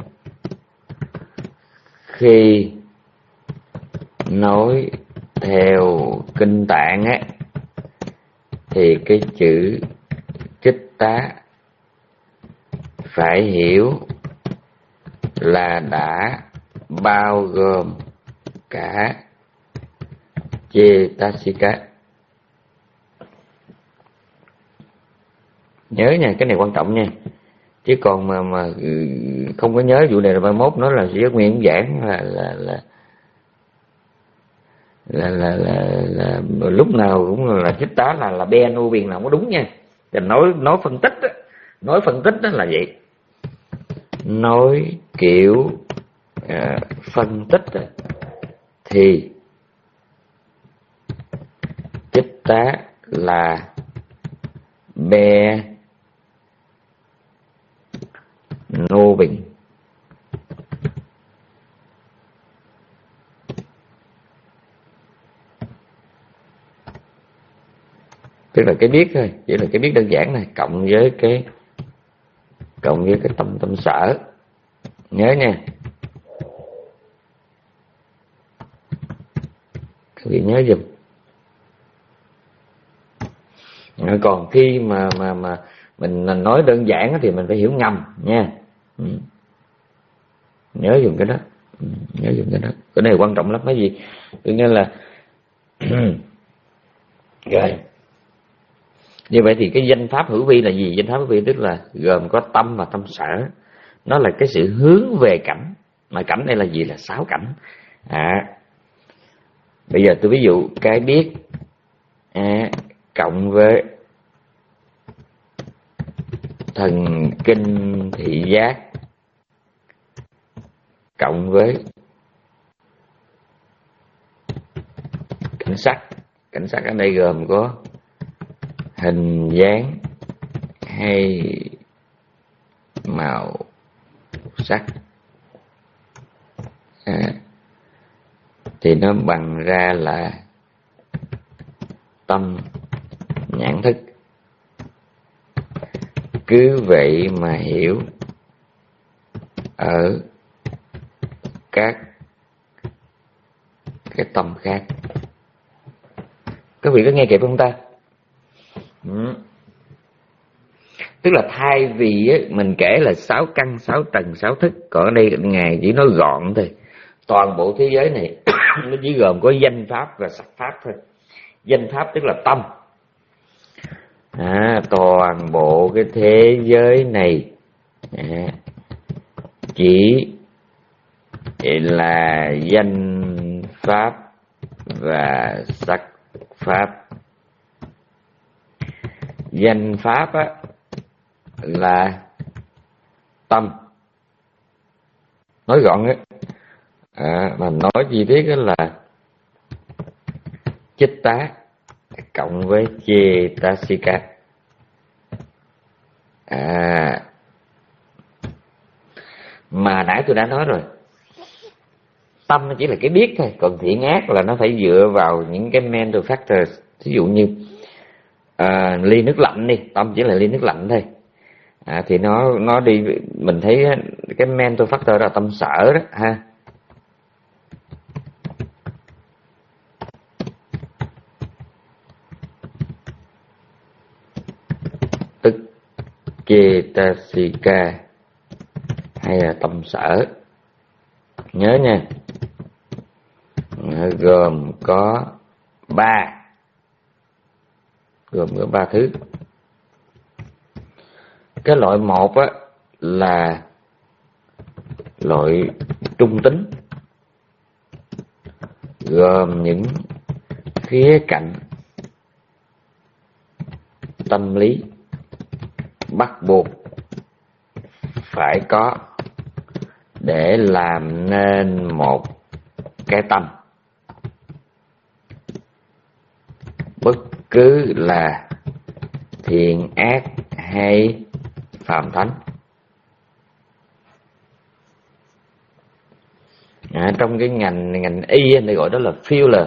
khi nói theo kinh tạng á, thì cái chữ chích tá phải hiểu là đã bao gồm cả Cetasika. Nhớ nha, cái này quan trọng nha. Chứ còn mà mà không có nhớ vụ này là mai mốt nói là sĩ giác nguyên giảng là là là là là, là, là, là lúc nào cũng là chích tá là là benoving là không có đúng nha. Thì nói nói phân tích đó, nói phân tích đó là vậy. Nói kiểu à, phân tích đó, thì chích tá là be nô bình. Tức là cái biết thôi, chỉ là cái biết đơn giản này, cộng với cái cộng với cái tâm tâm sở. Nhớ nha, các vị nhớ giùm. Còn khi mà mà mà mình nói đơn giản thì mình phải hiểu ngầm nha. Ừ. Nhớ dùng cái đó, ừ. Nhớ dùng cái đó. Cái này quan trọng lắm. Cái gì? Tự nhiên là rồi. Như vậy thì cái danh pháp hữu vi là gì? Danh pháp hữu vi tức là gồm có tâm và tâm sở. Nó là cái sự hướng về cảnh. Mà cảnh đây là gì? Là sáu cảnh. À, bây giờ tôi ví dụ cái biết à, cộng với thần kinh thị giác cộng với cảnh sắc. Cảnh sắc ở đây gồm có hình dáng hay màu sắc, à, thì nó bằng ra là tâm nhãn thức. Cứ vậy mà hiểu ở các cái tâm khác. Các vị có nghe kịp không ta? Ừ. Tức là thay vì á, mình kể là sáu căn, sáu trần, sáu thức, còn ở đây Ngài chỉ nói gọn thôi. Toàn bộ thế giới này nó chỉ gồm có danh pháp và sắc pháp thôi. Danh pháp tức là tâm. À, toàn bộ cái thế giới này à, chỉ là danh pháp và sắc pháp. Danh pháp á, là tâm, nói gọn á, à, mà nói chi tiết đó là chích tá cộng với Cetasika. À, mà nãy tôi đã nói rồi, tâm nó chỉ là cái biết thôi, còn thiện ác là nó phải dựa vào những cái mental factors. Ví dụ như à, ly nước lạnh đi, tâm chỉ là ly nước lạnh thôi. À, thì nó nó đi, mình thấy cái mental factor đó là tâm sở đó ha. Tức Cetasika hay là tâm sở. Nhớ nha, gồm có ba gồm có ba thứ. Cái loại một á là loại trung tính, gồm những khía cạnh tâm lý bắt buộc phải có để làm nên một cái tâm, bất cứ là thiện ác hay phàm thánh. À, trong cái ngành ngành y này gọi đó là filler.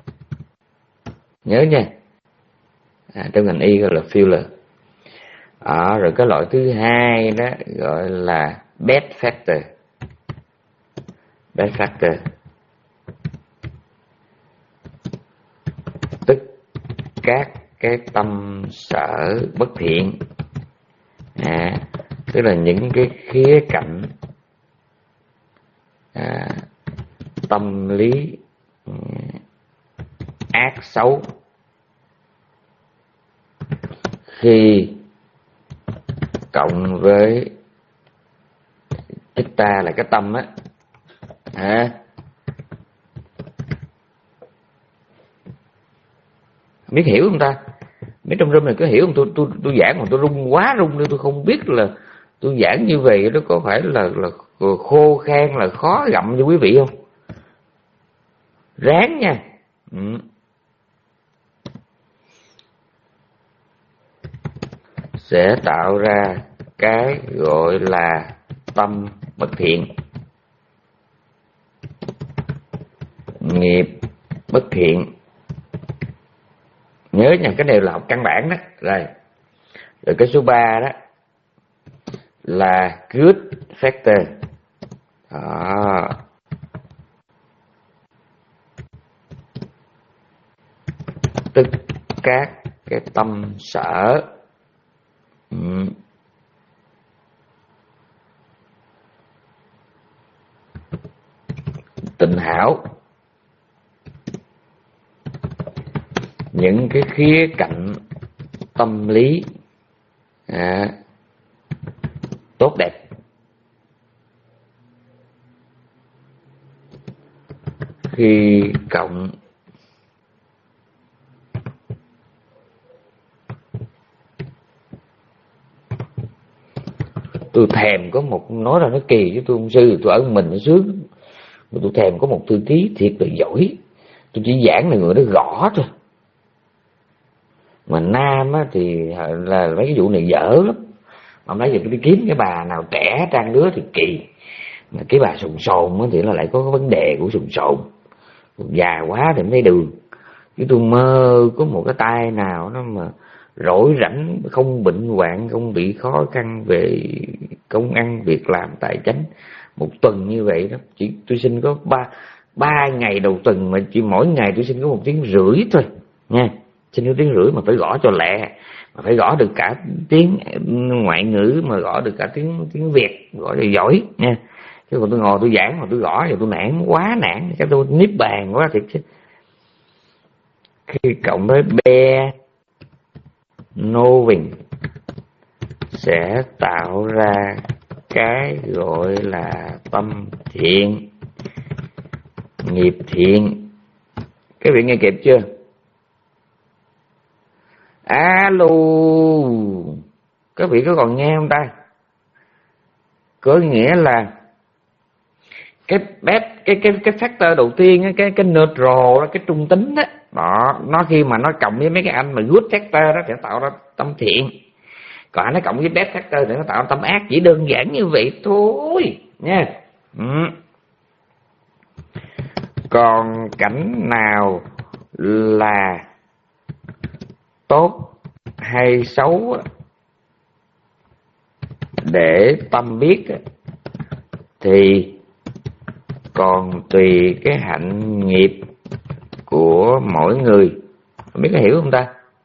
Nhớ nha, à, trong ngành y gọi là filler. À, rồi cái loại thứ hai đó gọi là bad factor. Bad factor tức các cái tâm sở bất thiện, à, tức là những cái khía cạnh à, tâm lý à, ác xấu khi cộng với chitta là cái tâm á, à, biết hiểu không ta? Mấy trong room này có hiểu không? Tôi tôi tôi giảng mà tôi run quá run nên tôi không biết là tôi giảng như vậy nó có phải là là khô khan, là khó gặm cho quý vị không? Ráng nha. Ừ. Sẽ tạo ra cái gọi là tâm bất thiện, nghiệp bất thiện. Nhớ nha, cái này là học căn bản đó. Rồi, rồi cái số ba đó là good factor. Đó. Tức các cái tâm sở ừ. tịnh hảo, những cái khía cạnh tâm lý à, tốt đẹp, khi cộng tôi thèm có một, nói ra nó kỳ chứ tôi không sư, tôi ở mình nó sướng, tôi thèm có một thư ký thiệt là giỏi, tôi chỉ giảng là người đó gõ thôi, mà nam á thì là mấy cái vụ này dở lắm, Ông nói giờ tôi đi kiếm cái bà nào trẻ trang lứa thì kỳ, mà cái bà sồn sồn thì nó lại có cái vấn đề của sồn sồn, già quá thì mới đường. Chứ tôi mơ có một cái tay nào nó mà rỗi rảnh, không bệnh hoạn, không bị khó khăn về công ăn việc làm tài chánh, một tuần như vậy đó, chỉ tôi xin có ba ba ngày đầu tuần, mà chỉ mỗi ngày tôi xin có một tiếng rưỡi thôi nha, xin có tiếng rưỡi mà phải gõ cho lẹ, mà phải gõ được cả tiếng ngoại ngữ, mà gõ được cả tiếng tiếng Việt, gõ cho giỏi nha. Chứ còn tôi ngồi tôi giảng mà tôi gõ thì tôi nản quá, nản cái tôi niết bàn quá thiệt chứ. Khi cộng với be noving sẽ tạo ra cái gọi là tâm thiện, nghiệp thiện. Các vị nghe kịp chưa? Alo, các vị có còn nghe không ta? Có nghĩa là cái bét cái cái cái factor đầu tiên, cái cái neutral, cái trung tính đó, đó, nó khi mà nó cộng với mấy cái anh mà good factor đó sẽ tạo ra tâm thiện. Còn nó cộng với bad factor thì nó tạo ra tâm ác, chỉ đơn giản như vậy thôi nha. Ừ. Còn cảnh nào là tốt hay xấu để tâm biết thì còn tùy cái hạnh nghiệp của mỗi người. Không biết có hiểu không ta?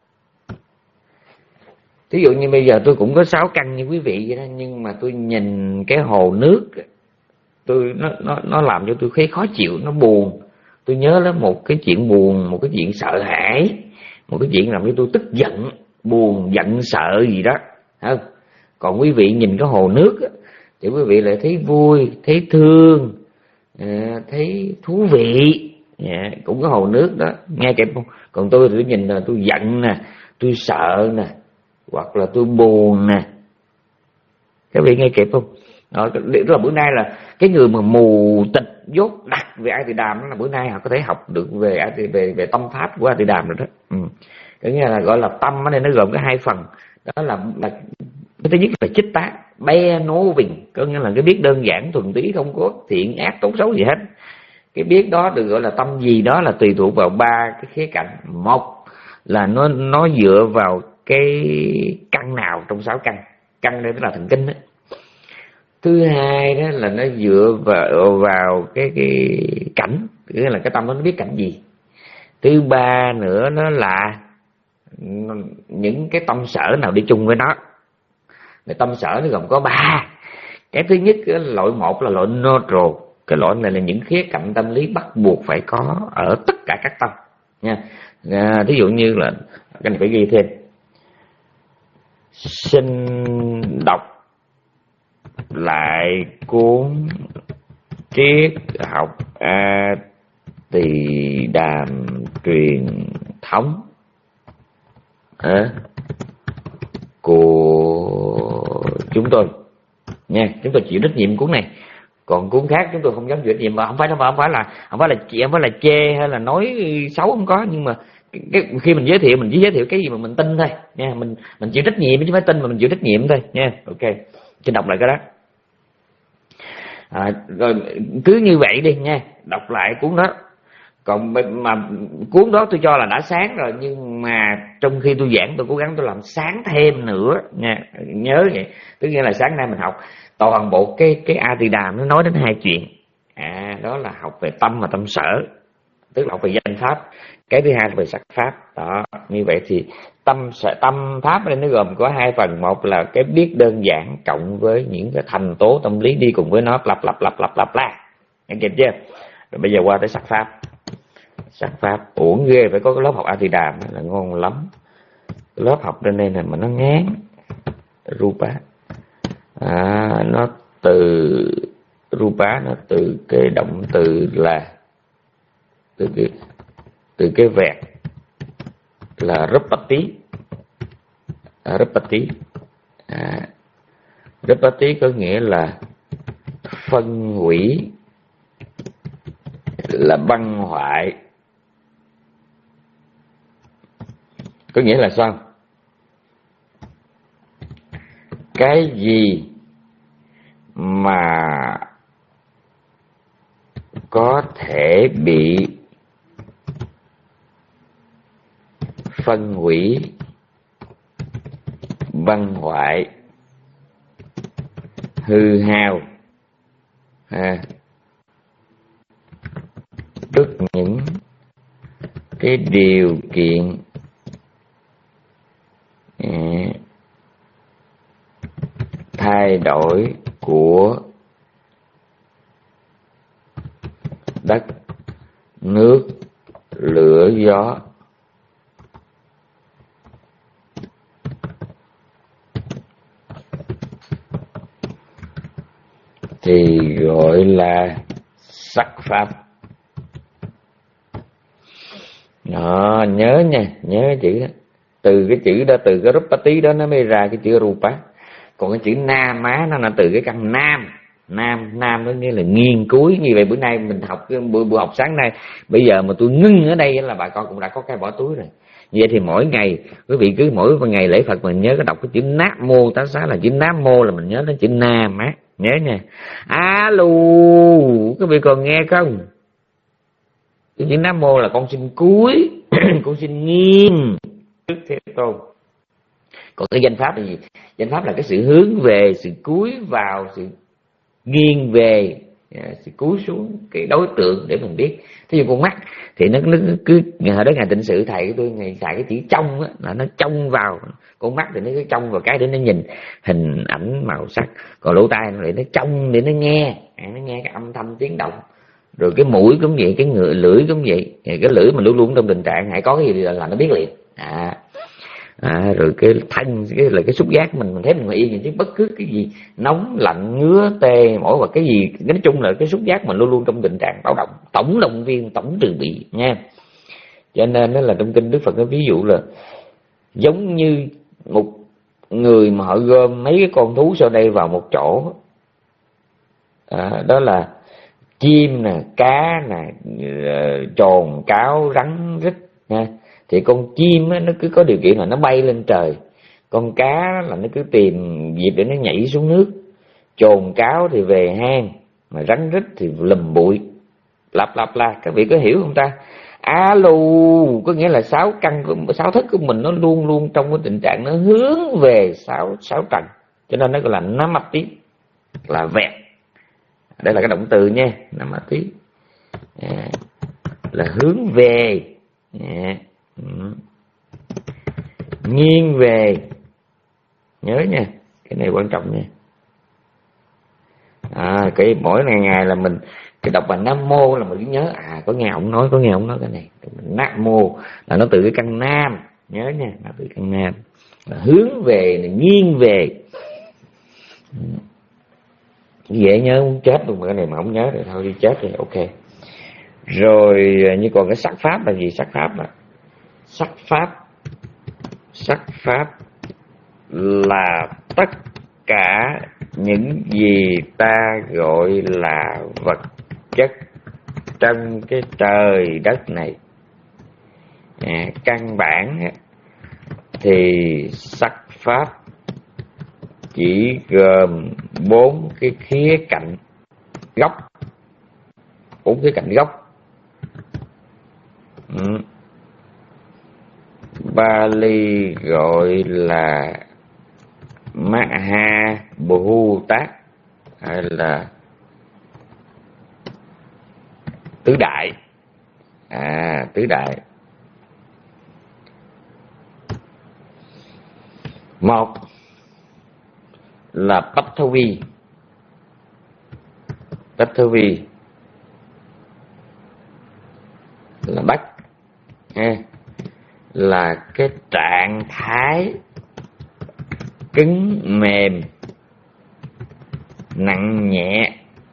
Ví dụ như bây giờ tôi cũng có sáu căn như quý vị vậy đó, nhưng mà tôi nhìn cái hồ nước, tôi nó nó nó làm cho tôi thấy khó chịu, nó buồn. Tôi nhớ đến một cái chuyện buồn, một cái chuyện sợ hãi, một cái chuyện làm cho tôi tức giận, buồn, giận, sợ gì đó, không? Còn quý vị nhìn cái hồ nước thì quý vị lại thấy vui, thấy thương, thấy thú vị. Yeah, cũng có hồ nước đó, nghe kịp không? Còn tôi thì tôi nhìn là tôi giận nè, tôi sợ nè, hoặc là tôi buồn nè. Các vị nghe kịp không? Đó, tức là bữa nay là cái người mà mù tịch dốt đặc về A Tỳ Đàm đó, là bữa nay họ có thể học được về về về tâm pháp của A Tỳ Đàm rồi đó. Ừ. Cái nghĩa là gọi là tâm ở đây nó gồm có hai phần, đó là là cái thứ nhất là chích tác, be nô bình, có nghĩa là cái biết đơn giản thuần túy, không có thiện ác tốt xấu gì hết. Cái biết đó được gọi là tâm gì đó là tùy thuộc vào ba cái khía cạnh. Một là nó nó dựa vào cái căn nào trong sáu căn, căn đây tức là thần kinh đó. Thứ hai đó là nó dựa vào vào cái cái cảnh, nghĩa là cái tâm đó nó biết cảnh gì. Thứ ba nữa nó là những cái tâm sở nào đi chung với nó. Cái tâm sở nó gồm có ba. Cái thứ nhất là loại một là loại neutral. Cái loại này là những khía cạnh tâm lý bắt buộc phải có ở tất cả các tâm nha. À, thí dụ như là cái này phải ghi thêm, xin đọc lại cuốn triết học A Tỳ Đàm truyền thống à, của chúng tôi nha. Chúng tôi chịu trách nhiệm cuốn này, còn cuốn khác chúng tôi không dám chịu trách nhiệm. Mà không phải đâu, mà không phải là không phải là chị không phải là chê hay là nói xấu, không có. Nhưng mà cái, khi mình giới thiệu mình chỉ giới thiệu cái gì mà mình tin thôi nha. Mình mình chịu trách nhiệm chứ phải tin mà mình chịu trách nhiệm thôi nha. Ok, xin đọc lại cái đó. À, rồi cứ như vậy đi nha, đọc lại cuốn đó. Còn mà cuốn đó tôi cho là đã sáng rồi, nhưng mà trong khi tôi giảng tôi cố gắng tôi làm sáng thêm nữa nha. Nhớ vậy, tức nghĩa là sáng nay mình học toàn bộ cái cái A Tỳ Đàm nó nói đến hai chuyện. À, đó là học về tâm và tâm sở, tức là học về danh pháp. Cái thứ hai là về sắc pháp. Đó, như vậy thì tâm sở tâm pháp ở đây nó gồm có hai phần. Một là cái biết đơn giản cộng với những cái thành tố tâm lý đi cùng với nó, lặp lặp lặp lặp lặp la. Nghe kịp chưa? Rồi bây giờ qua tới sắc pháp. Sắc pháp uổng ghê, phải có cái lớp học A Tỳ Đàm là ngon lắm. Cái lớp học trên đây này mà nó ngán Rupa. À, nó từ Rupa, nó từ cái động từ là từ cái từ cái vẹt là Rupati. À, Rupati. À, Rupati có nghĩa là phân hủy, là băng hoại. Có nghĩa là sao? cái gì mà có thể bị phân hủy, băng hoại, hư hao à, trước những cái điều kiện à, thay đổi của đất, nước, lửa, gió. Thì gọi là sắc pháp. Đó, nhớ nha, nhớ chữ đó. Từ cái chữ đó, từ cái Rupati đó nó mới ra cái chữ Rupa. Còn cái chữ Nam á nó là từ cái căn Nam. Nam, Nam nó nghĩa là nghiêng cuối. Như vậy bữa nay mình học cái buổi, buổi học sáng nay, bây giờ mà tôi ngưng ở đây là bà con cũng đã có cái bỏ túi rồi. Như vậy thì mỗi ngày quý vị cứ mỗi ngày lễ Phật mình nhớ cái đọc cái chữ Nam Mô Tát Xá, là chữ Nam Mô là mình nhớ đến chữ Nam á, nhớ nha. Alo, quý vị còn nghe không? Cái chữ Nam Mô là con xin cuối, con xin nghiêng trước Thế Tôn. Còn cái danh pháp là gì? Danh pháp là cái sự hướng về, sự cúi vào, sự nghiêng về, sự cúi xuống cái đối tượng để mình biết. Thí dụ con mắt thì nó, nó cứ hồi đó ngày tịnh sự thầy của tôi ngày xài cái chữ trong á, là nó trông vào con mắt thì nó cứ trông vào cái để nó nhìn hình ảnh màu sắc. Còn lỗ tai nó lại nó trông để nó nghe, nó nghe cái âm thanh tiếng động. Rồi cái mũi cũng vậy, cái ngựa lưỡi cũng vậy. Cái lưỡi mình luôn luôn trong tình trạng hãy có cái gì là, là nó biết liền. À, à, rồi cái thanh cái là cái xúc giác mình mình thấy mình ngồi yên nhìn chứ bất cứ cái gì nóng lạnh ngứa tê mỏi hoặc cái gì nói chung là cái xúc giác mình luôn luôn trong tình trạng báo động, tổng động viên, tổng trừ bị nha. Cho nên đó là trong kinh Đức Phật có ví dụ là giống như một người mà họ gom mấy cái con thú sau đây vào một chỗ, à, đó là chim nè, cá nè, trồn, cáo, rắn, rít nha. Thì con chim á, nó cứ có điều kiện là nó bay lên trời, con cá là nó cứ tìm dịp để nó nhảy xuống nước, trồn cáo thì về hang, mà rắn rít thì lùm bụi, lặp lặp la. Các vị có hiểu không ta? Alo, có nghĩa là sáu căn của sáu thức của mình nó luôn luôn trong cái tình trạng nó hướng về sáu sáu trần, cho nên nó gọi là namati, là vẹt. Đây là cái động từ nha, namati à, là hướng về à, ừ. nghiêng về, nhớ nha, cái này quan trọng nha. À, cái mỗi ngày ngày là mình cái đọc bài Nam Mô là mình cứ nhớ à có nghe ông nói, có nghe ông nói cái này. Nam Mô là nó từ cái căn Nam, nhớ nha, nó từ căn Nam là hướng về, là nghiêng về. Dễ nhớ muốn chết luôn, mà cái này mà không nhớ thì thôi đi chết thì ok. Rồi như còn cái sắc pháp là gì? Sắc pháp là sắc pháp sắc pháp là tất cả những gì ta gọi là vật chất trong cái trời đất này. À, căn bản thì sắc pháp chỉ gồm bốn cái khía cạnh góc, bốn khía cạnh góc. Ừ. Bali gọi là Maha Bhutat hay là tứ đại. À, tứ đại. Một là Patthavi. Patthavi là Bắc, ha, là cái trạng thái cứng mềm, nặng nhẹ,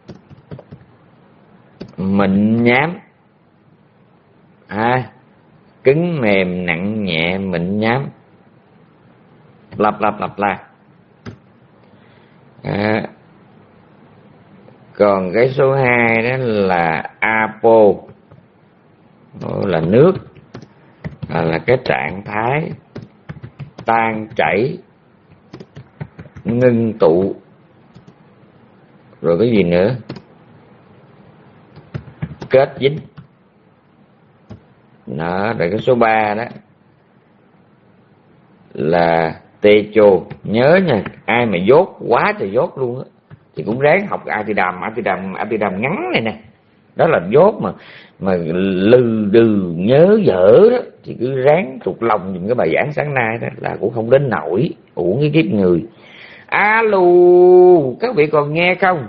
mịn nhám. À, cứng mềm, nặng nhẹ, mịn nhám, lặp lặp lặp lại. À, còn cái số hai đó là Apo, đó là nước, à, là cái trạng thái tan chảy, ngưng tụ, rồi cái gì nữa, kết dính. Đó, rồi cái số ba đó là tê chô. Nhớ nha, ai mà dốt quá trời dốt luôn á thì cũng ráng học Abhidhamma, Abhidhamma, Abhidhamma ngắn này nè. Đó là dốt mà mà lừ đừ nhớ dở đó thì cứ ráng trục lòng dùng cái bài giảng sáng nay đó là cũng không đến nổi, uổng cái kiếp người. Alo, các vị còn nghe không?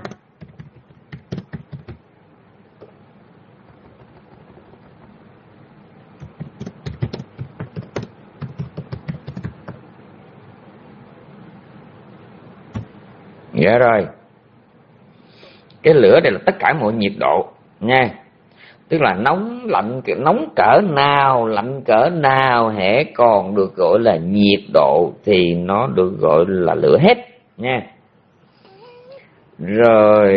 Dạ rồi. Cái lửa đây là tất cả mọi nhiệt độ nha. Tức là nóng lạnh, nóng cỡ nào, lạnh cỡ nào, hễ còn được gọi là nhiệt độ thì nó được gọi là lửa hết nha. Rồi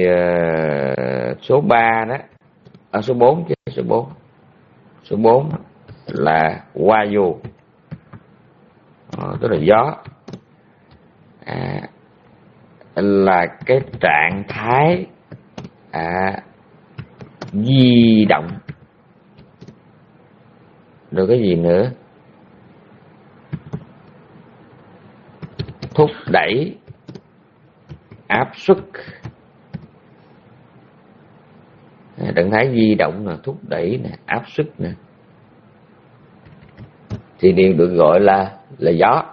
số ba đó, ở số bốn chứ, số bốn. Số bốn là Vayu, tức là gió. À, là cái trạng thái à, di động. Rồi cái gì nữa, thúc đẩy, áp suất. Trạng thái di động là thúc đẩy nè, áp suất nè, thì đều được gọi là là gió.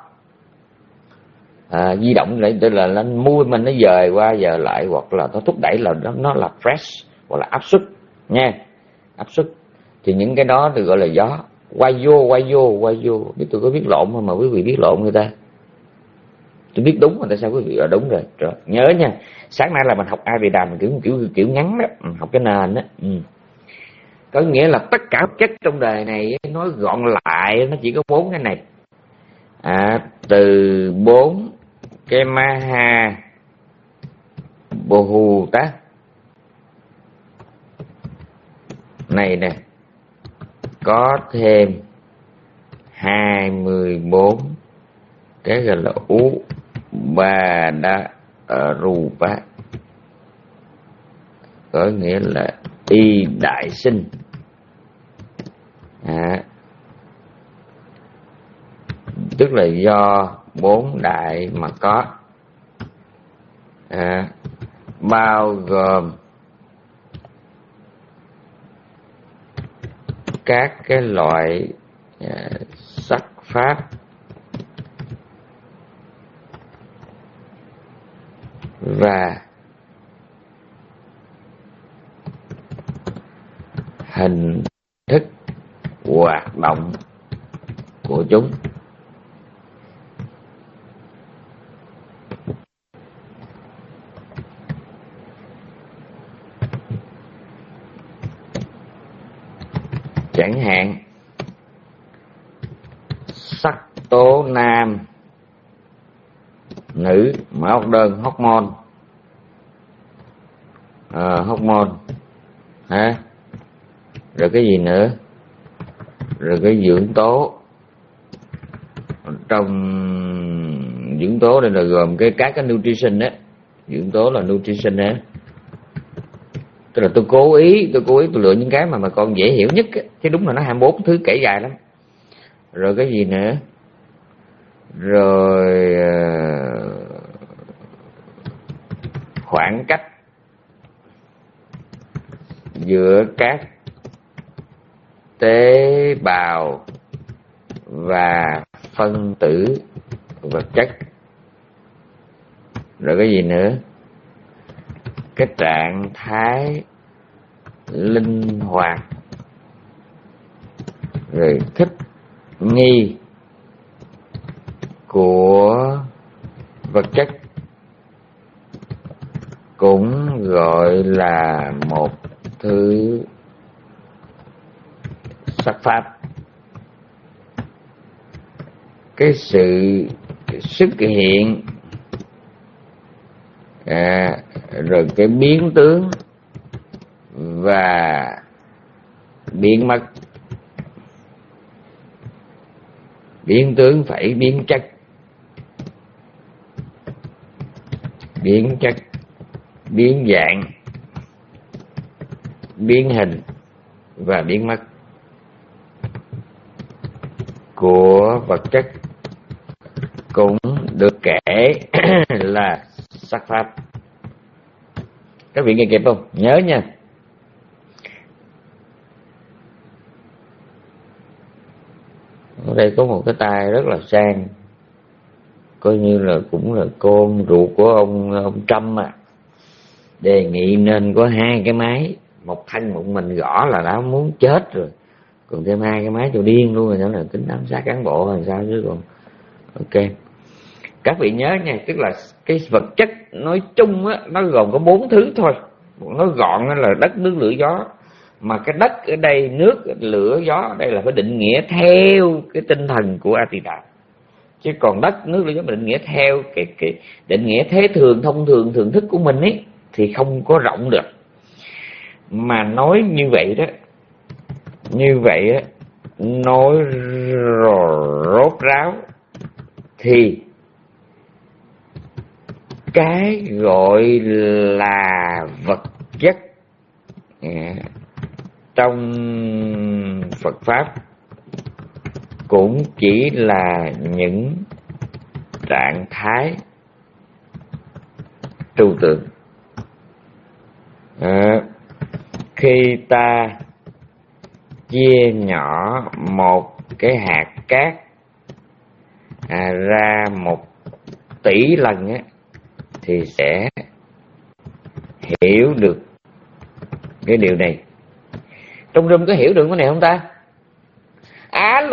À, di động lại tức là nó mui mình nó dời qua dời lại, hoặc là nó thúc đẩy là nó, nó là press, hoặc là áp suất nha, áp suất. Thì những cái đó được gọi là gió. Quay vô, quay vô, quay vô. Biết tôi có biết lộn không mà quý vị biết lộn người ta? Tôi biết đúng mà tại sao quý vị? Là đúng rồi. Rồi nhớ nha, sáng nay là mình học Abhidhamma kiểu kiểu kiểu ngắn đó, học cái nền đó. Ừ. Có nghĩa là tất cả chất trong đời này nói gọn lại nó chỉ có bốn cái này. À, từ bốn cái Maha Bhuta này nè, có thêm hai mươi bốn cái gọi là Upada-rupa, có nghĩa là y đại sinh. À, tức là do bốn đại mà có, à, bao gồm các cái loại à, sắc pháp và hình thức hoạt động của chúng. Chẳng hạn sắc tố nam nữ, mở học đơn hormone, à, hormone hả? Rồi cái gì nữa, rồi cái dưỡng tố. Trong dưỡng tố đây là gồm cái các cái nutrition á, dưỡng tố là nutrition á. Tức là tôi cố ý, tôi cố ý tôi lựa những cái mà mà con dễ hiểu nhất á, chứ đúng là nó hai mươi bốn thứ kể dài lắm. Rồi cái gì nữa, rồi khoảng cách giữa các tế bào và phân tử vật chất. Rồi cái gì nữa, cái trạng thái linh hoạt, rồi thích nghi của vật chất cũng gọi là một thứ sắc pháp. Cái sự xuất hiện à, rồi cái biến tướng và biến mất, biến tướng phải biến chất, biến chất, biến dạng, biến hình và biến mất của vật chất cũng được kể là sắc pháp. Các vị nghe kịp không? Nhớ nha. Ở đây có một cái tay rất là sang, coi như là cũng là con ruột của ông ông Trump à, đề nghị nên có hai cái máy, một thanh một mình gõ là đã muốn chết rồi, còn thêm hai cái máy cho điên luôn rồi, đó là tính ám sát cán bộ làm sao chứ còn. Ok, các vị nhớ nha, tức là cái vật chất nói chung á, nó gồm có bốn thứ thôi, nó gọn là đất nước lửa gió, mà cái đất ở đây, nước lửa gió ở đây là phải định nghĩa theo cái tinh thần của Atita, chứ còn đất nước lửa gió định nghĩa theo cái cái định nghĩa thế thường thông thường thường thức của mình ấy thì không có rộng được. Mà nói như vậy đó, như vậy á, nói rốt ráo thì cái gọi là vật chất trong Phật pháp cũng chỉ là những trạng thái trừu tượng. À, khi ta chia nhỏ một cái hạt cát à, ra một tỷ lần á, thì sẽ hiểu được cái điều này. Trong room có hiểu được cái này không ta? Alo,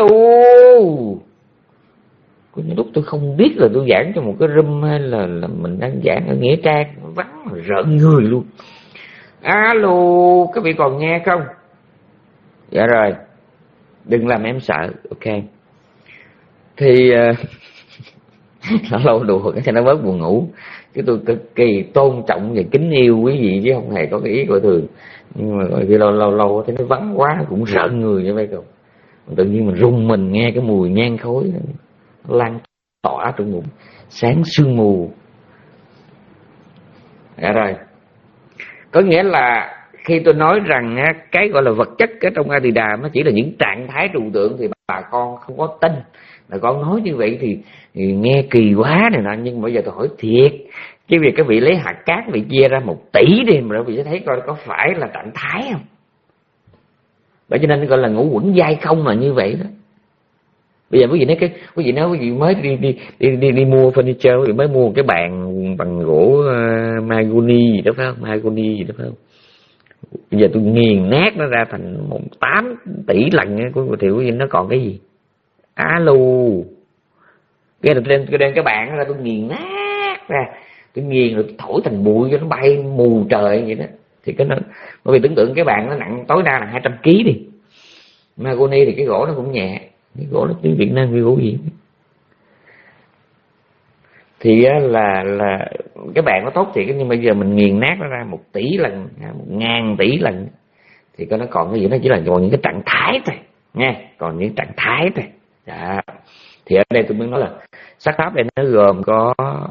có những lúc tôi không biết là tôi giảng cho một cái room hay là, là mình đang giảng ở Nghĩa Trang, vắng mà rợn người luôn. Alo, các vị còn nghe không? Dạ rồi, đừng làm em sợ. Ok, thì uh, lâu đùa cho nó bớt buồn ngủ, chứ tôi cực kỳ tôn trọng và kính yêu quý vị chứ không hề có cái ý coi thường. Nhưng mà khi lâu lâu lâu thấy nó vắng quá cũng rợn người như vậy không. Tự nhiên mình rung mình nghe cái mùi nhang khói lan tỏa trong bụng, sáng sương mù. Dạ rồi, có nghĩa là khi tôi nói rằng cái gọi là vật chất ở trong Atida nó chỉ là những trạng thái trừu tượng thì bà con không có tin. Bà con nói như vậy thì, thì nghe kỳ quá này nọ, nhưng bây giờ tôi hỏi thiệt, cái việc các vị lấy hạt cát bị chia ra một tỷ đi mà các vị sẽ thấy coi có phải là trạng thái không? Bởi cho nên gọi là ngũ quẩn giai không là như vậy đó. Bây giờ quý vị nói cái quý vị nói quý vị mới đi đi đi đi, đi mua furniture, quý vị mới mua một cái bàn bằng gỗ uh, mahogany gì đó phải không? Mahogany gì đó phải không? Bây giờ tôi nghiền nát nó ra thành một tám tỷ lần của thì quý vị nó còn cái gì? Alo, cái là tôi đem tôi đem cái bàn ra tôi nghiền nát ra, tôi nghiền rồi tôi thổi thành bụi cho nó bay mù trời vậy đó. Thì cái nó, bởi vì tưởng tượng cái bàn nó nặng tối đa là hai trăm ký đi, mahogany thì cái gỗ nó cũng nhẹ, cái gỗ nó tiếng Việt Nam cái gỗ gì thì là là cái bàn nó tốt thiệt, nhưng bây giờ mình nghiền nát nó ra một tỷ lần, một ngàn tỷ lần thì có nó còn cái gì, nó chỉ là còn những cái trạng thái thôi nha, còn những trạng thái thôi. Dạ. Thì ở đây tôi mới nói là sắc pháp đây nó gồm có,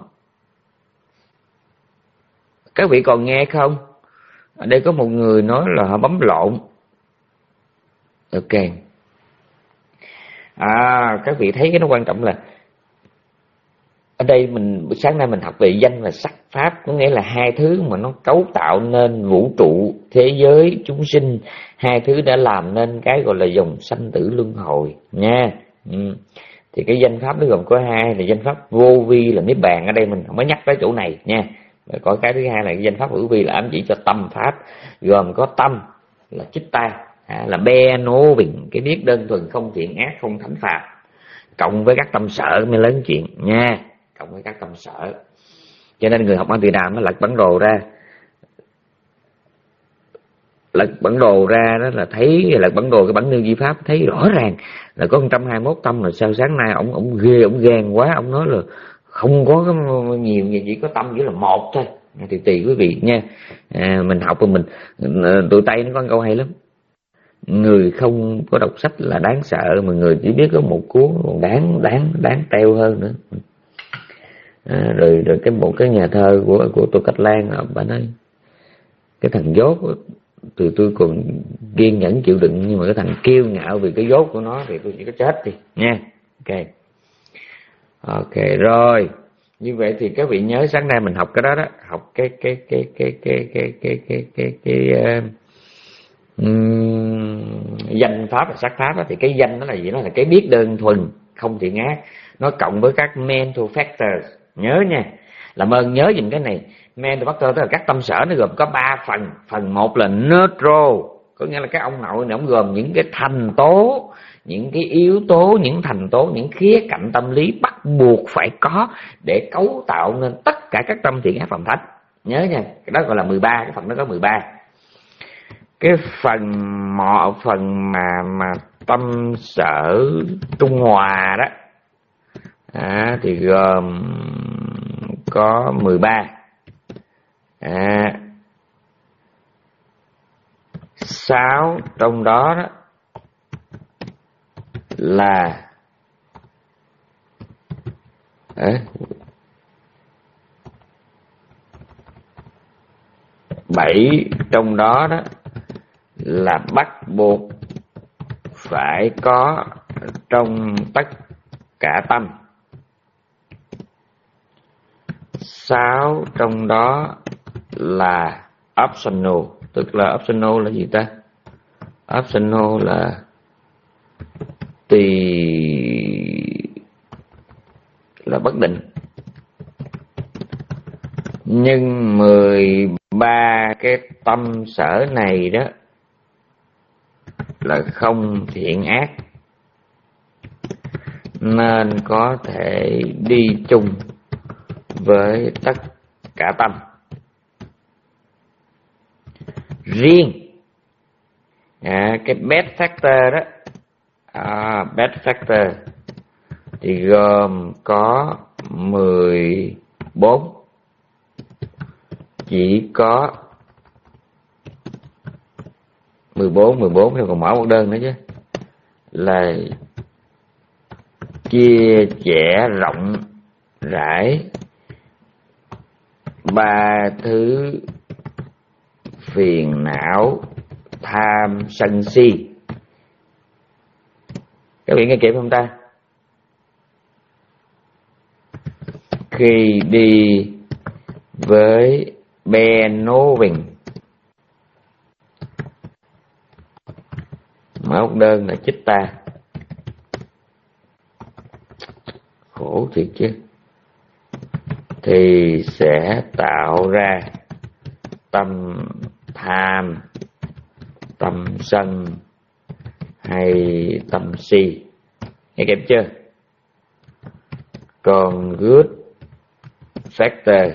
các vị còn nghe không? Ở đây có một người nói là họ bấm lộn. Ok. À, các vị thấy cái nó quan trọng là ở đây mình sáng nay mình học về danh và sắc pháp, có nghĩa là hai thứ mà nó cấu tạo nên vũ trụ, thế giới, chúng sinh, hai thứ đã làm nên cái gọi là dòng sanh tử luân hồi nha. Ừ. Thì cái danh pháp nó gồm có hai là danh pháp vô vi là niết bàn, ở đây mình không có nhắc tới chỗ này nha. Rồi có cái thứ hai là cái danh pháp hữu vi là ám chỉ cho tâm pháp, gồm có tâm là chích ta, là be nô bình, cái biết đơn thuần không thiện ác không thánh phạm, cộng với các tâm sở mới lớn chuyện nha, cộng với các tâm sở. Cho nên người học Atida nó lật bản đồ ra, lật bản đồ ra đó là thấy, lật bản đồ cái bản nêu di pháp thấy rõ ràng là có một trăm hai mươi mốt tâm. Rồi sao sáng nay ổng ổng ghê, ổng ghen quá, ổng nói là không có nhiều, chỉ có tâm chỉ là một thôi. Thì tùy quý vị nha. À, mình học của mình tụi Tây nó có câu hay lắm, người không có đọc sách là đáng sợ, mà người chỉ biết có một cuốn còn đáng đáng đáng teo hơn nữa. À, rồi rồi cái một cái nhà thơ của của Tô Cách Lan, bà nói cái thằng dốt từ tôi còn kiên nhẫn chịu đựng, nhưng mà cái thằng kiêu ngạo vì cái dốt của nó thì tôi chỉ có chết đi nha. Ok, ok rồi. Như vậy thì các vị nhớ sáng nay mình học cái đó đó, học cái cái cái cái cái cái cái cái cái cái uh, um, danh pháp và sắc pháp đó. Thì cái danh đó là gì? Nó là cái biết đơn thuần, không thiện ác, nó cộng với các mental factors. Nhớ nha, làm ơn nhớ dùm cái này. Mental factor tức là các tâm sở, nó gồm có ba phần. Phần một là neutral, có nghĩa là cái ông nội này ông gồm những cái thành tố, những cái yếu tố, những thành tố, những khía cạnh tâm lý bắt buộc phải có để cấu tạo nên tất cả các tâm thiện ác phạm thánh. Nhớ nha, cái đó gọi là mười ba, cái phần đó có mười ba. Cái phần mọ phần mà mà tâm sở trung hòa đó à, thì gồm có mười ba. À, sáu trong đó đó là à, bảy trong đó đó là bắt buộc phải có trong tất cả tâm. Sáu trong đó là optional. Tức là optional là gì ta? Optional là tùy, là bất định. Nhưng mười ba cái tâm sở này đó là không thiện ác, nên có thể đi chung với tất cả tâm. Riêng à, cái bad factor đó à, bad factor thì gồm có mười bốn. Chỉ có mười bốn, mười bốn thì còn mở một đơn nữa chứ, là chia sẻ rộng rãi ba thứ phiền não tham sân si. Các vị nghe kịp không ta? Khi đi với Beethoven, mở một đơn là chích ta. Khổ thiệt chứ. Thì sẽ tạo ra tâm tham, tâm sân hay tâm si. Nghe kịp chưa? Còn good factor,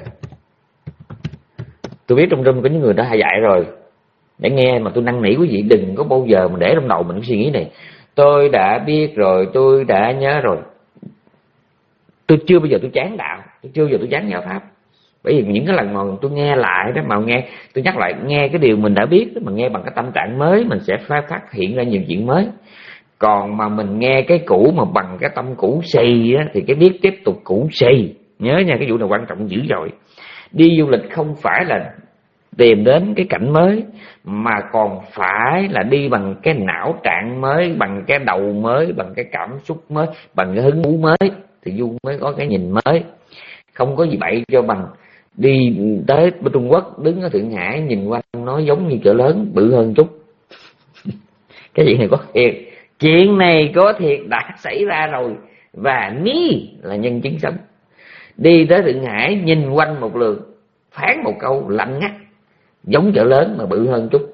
tôi biết trong room có những người đã hay dạy rồi, để nghe mà tôi năn nỉ quý vị đừng có bao giờ mà để trong đầu mình cái suy nghĩ này: tôi đã biết rồi, tôi đã nhớ rồi. Tôi chưa bao giờ tôi chán đạo, tôi chưa bao giờ tôi chán giáo pháp. Bởi vì những cái lần mà tôi nghe lại đó, mà nghe tôi nhắc lại nghe cái điều mình đã biết đó, mà nghe bằng cái tâm trạng mới, mình sẽ phát phát hiện ra nhiều chuyện mới. Còn mà mình nghe cái cũ mà bằng cái tâm cũ xì á, thì cái biết tiếp tục cũ xì. Nhớ nha, cái vụ này quan trọng dữ dội. Đi du lịch không phải là tìm đến cái cảnh mới, mà còn phải là đi bằng cái não trạng mới, bằng cái đầu mới, bằng cái cảm xúc mới, bằng cái hứng thú mới, thì du mới có cái nhìn mới. Không có gì bậy cho bằng đi tới Trung Quốc, đứng ở Thượng Hải nhìn quanh nó giống như chợ lớn, bự hơn chút. Cái chuyện này có thiệt, chuyện này có thiệt đã xảy ra rồi, và Ni là nhân chứng sống. Đi tới Thượng Hải nhìn quanh một lượt, phán một câu lạnh ngắt, giống chợ lớn mà bự hơn chút.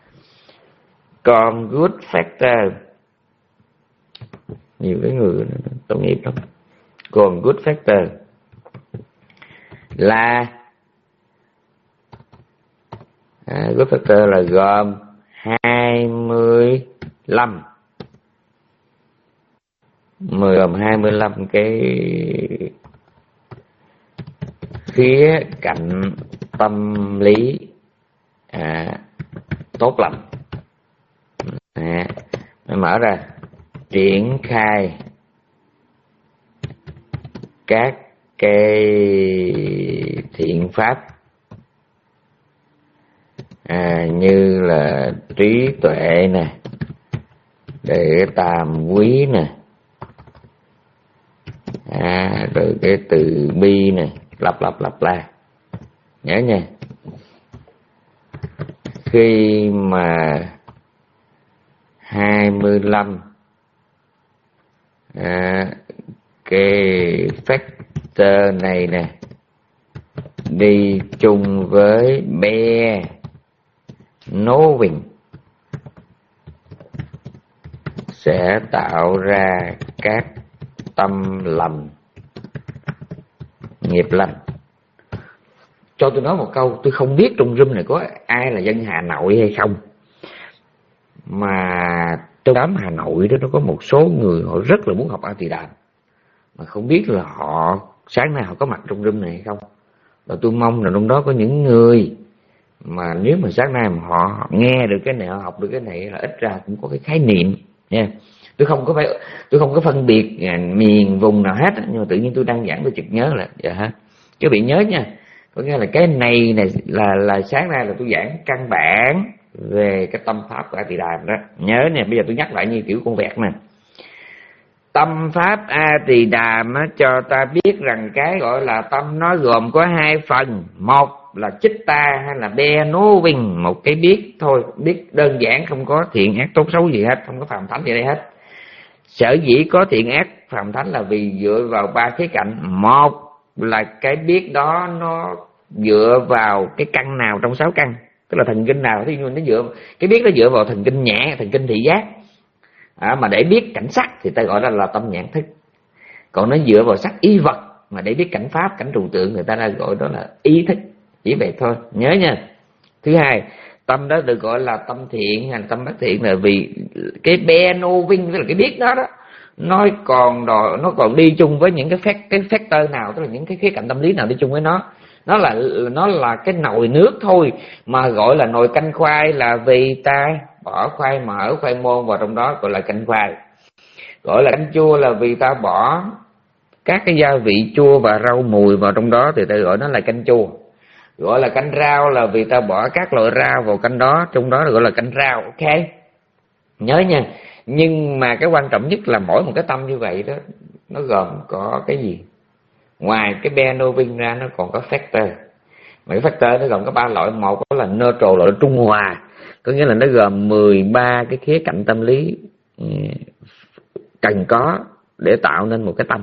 Còn good factor, nhiều cái người tội nghiệp lắm. Còn good factor là à, good factor là gồm hai mươi lăm, gồm hai mươi lăm cái khía cạnh tâm lý à, tốt lành. À, mở ra triển khai các cái thiện pháp à, như là trí tuệ nè, để tam quý nè, à, rồi cái từ bi nè, lặp lặp lặp lại nhớ nha. Khi mà hai mươi lăm à, cái factor này nè đi chung với be knowing sẽ tạo ra các tâm lành, nghiệp lành. Cho tôi nói một câu, tôi không biết trong room này có ai là dân Hà Nội hay không, mà trong đám Hà Nội đó nó có một số người họ rất là muốn học A Tỳ Đàm, mà không biết là họ sáng nay họ có mặt trong room này hay không. Và tôi mong là trong đó có những người mà nếu mà sáng nay mà họ nghe được cái này, họ học được cái này, là ít ra cũng có cái khái niệm nha. Tôi không có phải tôi không có phân biệt miền vùng nào hết, nhưng mà tự nhiên tôi đang giảng tôi chợt nhớ là dạ ha, các vị nhớ nha. Có nghĩa là cái này này là là sáng nay là tôi giảng căn bản về cái tâm pháp của A Tỳ Đàm đó. Nhớ nè, bây giờ tôi nhắc lại như kiểu con vẹt nè. Tâm pháp A Tỳ Đàm á, cho ta biết rằng cái gọi là tâm nó gồm có hai phần. Một là chitta hay là be knowing, một cái biết thôi, biết đơn giản, không có thiện ác tốt xấu gì hết, không có phàm thánh gì đây hết. Sở dĩ có thiện ác phàm thánh là vì dựa vào ba khía cạnh. Một là cái biết đó nó dựa vào cái căn nào trong sáu căn, tức là thần kinh nào, thí dụ nó dựa cái biết nó dựa vào thần kinh nhãn, thần kinh thị giác. À, mà để biết cảnh sắc thì ta gọi đó là tâm nhãn thức. Còn nó dựa vào sắc ý vật mà để biết cảnh pháp, cảnh trừu tượng, người ta đã gọi đó là ý thức. Chỉ vậy thôi, nhớ nha. Thứ hai, tâm đó được gọi là tâm thiện hay là tâm bất thiện là vì cái be knowing, tức là cái biết đó đó, nó còn đòi, nó còn đi chung với những cái fact, cái factor nào, tức là những cái khía cạnh tâm lý nào đi chung với nó. Nó là nó là cái nồi nước thôi, mà gọi là nồi canh khoai là vì ta bỏ khoai mỡ, khoai môn vào trong đó, gọi là canh khoai. Gọi là canh chua là vì ta bỏ các cái gia vị chua và rau mùi vào trong đó thì ta gọi nó là canh chua. Gọi là canh rau là vì ta bỏ các loại rau vào canh đó, trong đó gọi là canh rau. Ok, nhớ nha. Nhưng mà cái quan trọng nhất là mỗi một cái tâm như vậy đó, nó gồm có cái gì? Ngoài cái be knowing ra nó còn có factor. Mà cái factor nó gồm có ba loại. Một đó là neutral, loại trung hòa, có nghĩa là nó gồm mười ba cái khía cạnh tâm lý cần có để tạo nên một cái tâm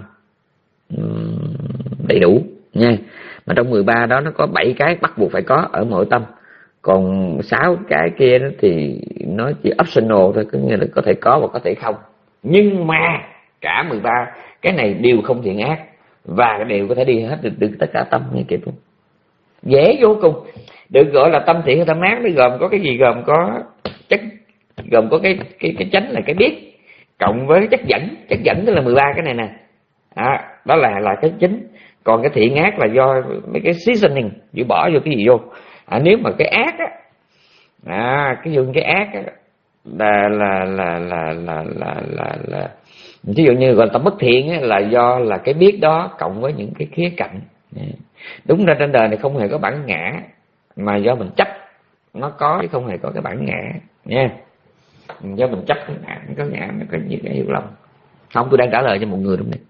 đầy đủ nha. Mà trong mười ba đó nó có bảy cái bắt buộc phải có ở mỗi tâm. Còn sáu cái kia đó thì nó chỉ optional thôi, có nghĩa là có thể có và có thể không. Nhưng mà cả mười ba cái này đều không thiện ác và đều có thể đi hết được, được tất cả tâm như kịp luôn. Dễ vô cùng. Được gọi là tâm thiện hay tâm ác, nó gồm có cái gì? Gồm có chất, gồm có cái cái cái chánh là cái biết, cộng với chất dẫn. Chất dẫn tức là mười ba cái này nè. À, đó là là cái chính. Còn cái thiện ác là do mấy cái seasoning, giữ bỏ vô cái gì vô. À, nếu mà cái ác á, à, cái dùng cái ác á, là là là là là là là là ví dụ như gọi là tâm bất thiện á, là do là cái biết đó cộng với những cái khía cạnh. Đúng ra trên đời này không hề có bản ngã, mà do mình chấp nó có chứ không hề có cái bản ngã nha. Do mình chấp cái ngã, có ngã, nó có những cái hiểu lầm. Không, tôi đang trả lời cho một người trong này.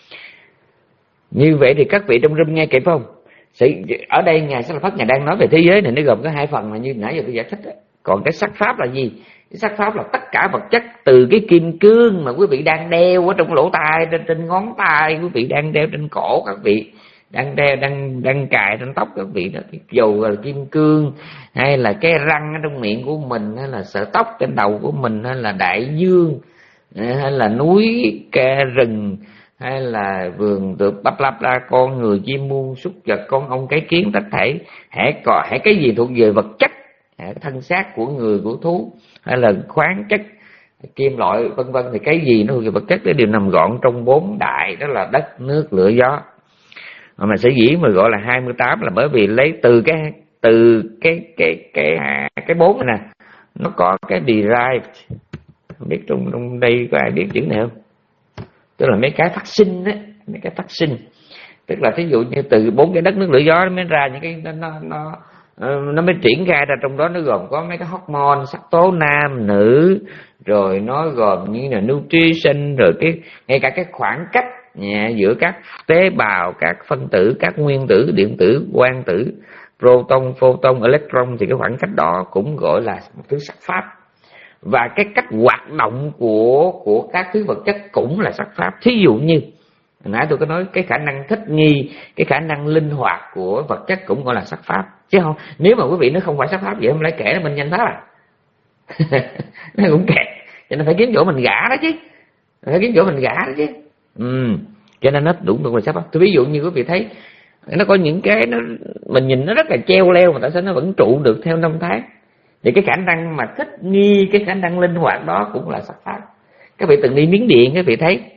Như vậy thì các vị trong room nghe kịp không? Ở đây Ngài Sa La Phất Ngài đang nói về thế giới này, nó gồm có hai phần mà như nãy giờ tôi giải thích đó. Còn cái sắc pháp là gì? Cái sắc pháp là tất cả vật chất, từ cái kim cương mà quý vị đang đeo ở trong lỗ tai, trên, trên ngón tay, quý vị đang đeo trên cổ, các vị đang đeo, đang đang cài trên tóc các vị đó, dù là kim cương hay là cái răng ở trong miệng của mình, hay là sợi tóc trên đầu của mình, hay là đại dương, hay là núi ca rừng, hay là vườn tược bắp lắp ra, con người, chim muôn, súc vật, con ong, cái kiến, tất thể hãy có hãy cái gì thuộc về vật chất, thân xác của người, của thú, hay là khoáng chất, kim loại, vân vân, thì cái gì nó thuộc về vật chất, nó đều nằm gọn trong bốn đại, đó là đất, nước, lửa, gió. Mà sở dĩ mà gọi là hai mươi tám là bởi vì lấy từ cái từ cái cái cái cái bốn này nè, nó có cái derived. Không biết trong trong đây có ai biết chữ này không? Tức là mấy cái phát sinh á, mấy cái phát sinh. Tức là thí dụ như từ bốn cái đất nước lửa gió nó mới ra những cái nó nó nó, nó mới triển khai ra, trong đó nó gồm có mấy cái hormone, sắc tố nam nữ, rồi nó gồm như là nutrition, rồi cái ngay cả cái khoảng cách giữa các tế bào, các phân tử, các nguyên tử, điện tử, quang tử, proton, photon, electron, thì cái khoảng cách đó cũng gọi là một thứ sắc pháp. Và cái cách hoạt động của của các thứ vật chất cũng là sắc pháp. Thí dụ như nãy tôi có nói cái khả năng thích nghi, cái khả năng linh hoạt của vật chất cũng gọi là sắc pháp. Chứ không, nếu mà quý vị nó không phải sắc pháp vậy, không lẽ kể là mình danh pháp à? Nó cũng kẹt, cho nên phải kiếm chỗ mình gã đó chứ, phải kiếm chỗ mình gã đó chứ. Ừ. Cho nên nó đúng được là sắc pháp. Tôi ví dụ như quý vị thấy nó có những cái nó mình nhìn nó rất là treo leo mà tại sao nó vẫn trụ được theo năm tháng, thì cái khả năng mà thích nghi, cái khả năng linh hoạt đó cũng là sắc pháp. Các vị từng đi Miến Điện, các vị thấy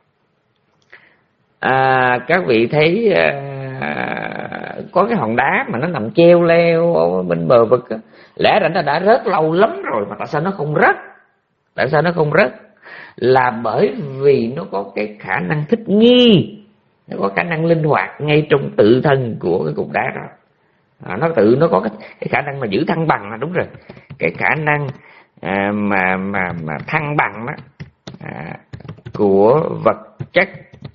à, các vị thấy à, có cái hòn đá mà nó nằm treo leo ở bên bờ vực á, lẽ ra nó đã rớt lâu lắm rồi mà tại sao nó không rớt? Tại sao nó không rớt? Là bởi vì nó có cái khả năng thích nghi, nó có khả năng linh hoạt ngay trong tự thân của cái cục đá đó. À, nó tự nó có cái, cái khả năng mà giữ thăng bằng là đúng rồi. Cái khả năng à, mà mà mà thăng bằng đó à, của vật chất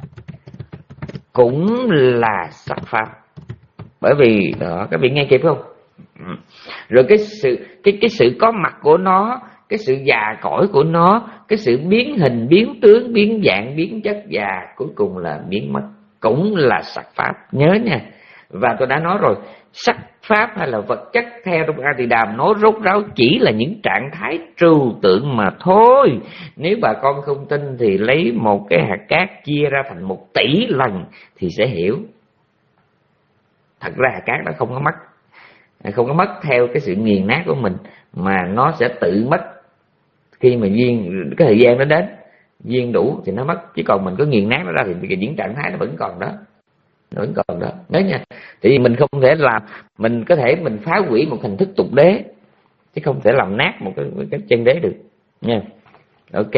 cũng là sắc pháp. Bởi vì đó, các vị nghe kịp không? Ừ. Rồi cái sự cái cái sự có mặt của nó, cái sự già cỗi của nó, cái sự biến hình, biến tướng, biến dạng, biến chất và cuối cùng là biến mất cũng là sắc pháp. Nhớ nha. Và tôi đã nói rồi, sắc pháp hay là vật chất theo trong A Tỳ Đàm nó rốt ráo chỉ là những trạng thái trừu tượng mà thôi. Nếu bà con không tin thì lấy một cái hạt cát chia ra thành một tỷ lần thì sẽ hiểu. Thật ra hạt cát đó không có mất, không có mất theo cái sự nghiền nát của mình, mà nó sẽ tự mất khi mà duyên cái thời gian nó đến, duyên đủ thì nó mất. Chứ còn mình có nghiền nát nó ra thì những trạng thái nó vẫn còn đó, nó vẫn còn đó. Đấy nha. Thì mình không thể làm, mình có thể mình phá hủy một hình thức tục đế, chứ không thể làm nát một cái, cái chân đế được nha. Ok.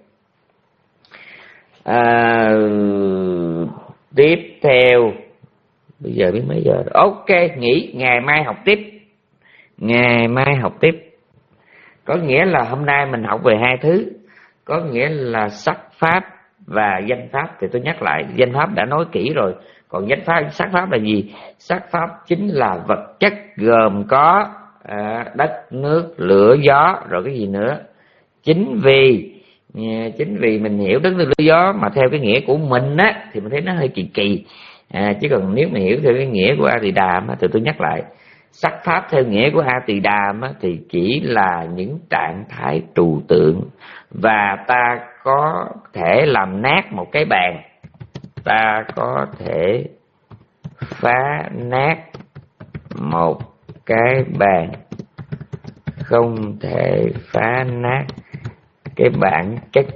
À, tiếp theo bây giờ biết mấy giờ rồi. Ok, nghỉ, ngày mai học tiếp. Ngày mai học tiếp. Có nghĩa là hôm nay mình học về hai thứ, có nghĩa là sắc pháp và danh pháp. Thì tôi nhắc lại, danh pháp đã nói kỹ rồi, còn danh pháp, sắc pháp là gì? Sắc pháp chính là vật chất gồm có à, đất, nước, lửa, gió, rồi cái gì nữa. Chính vì chính vì mình hiểu đất, nước, lửa, gió mà theo cái nghĩa của mình á thì mình thấy nó hơi kỳ kỳ. À, chứ còn nếu mà hiểu theo cái nghĩa của A Tỳ Đàm á, thì tôi nhắc lại, sắc pháp theo nghĩa của A Tỳ Đàm á, thì chỉ là những trạng thái trừu tượng. Và ta có thể làm nát một cái bàn, ta có thể phá nát một cái bàn, không thể phá nát cái bản chất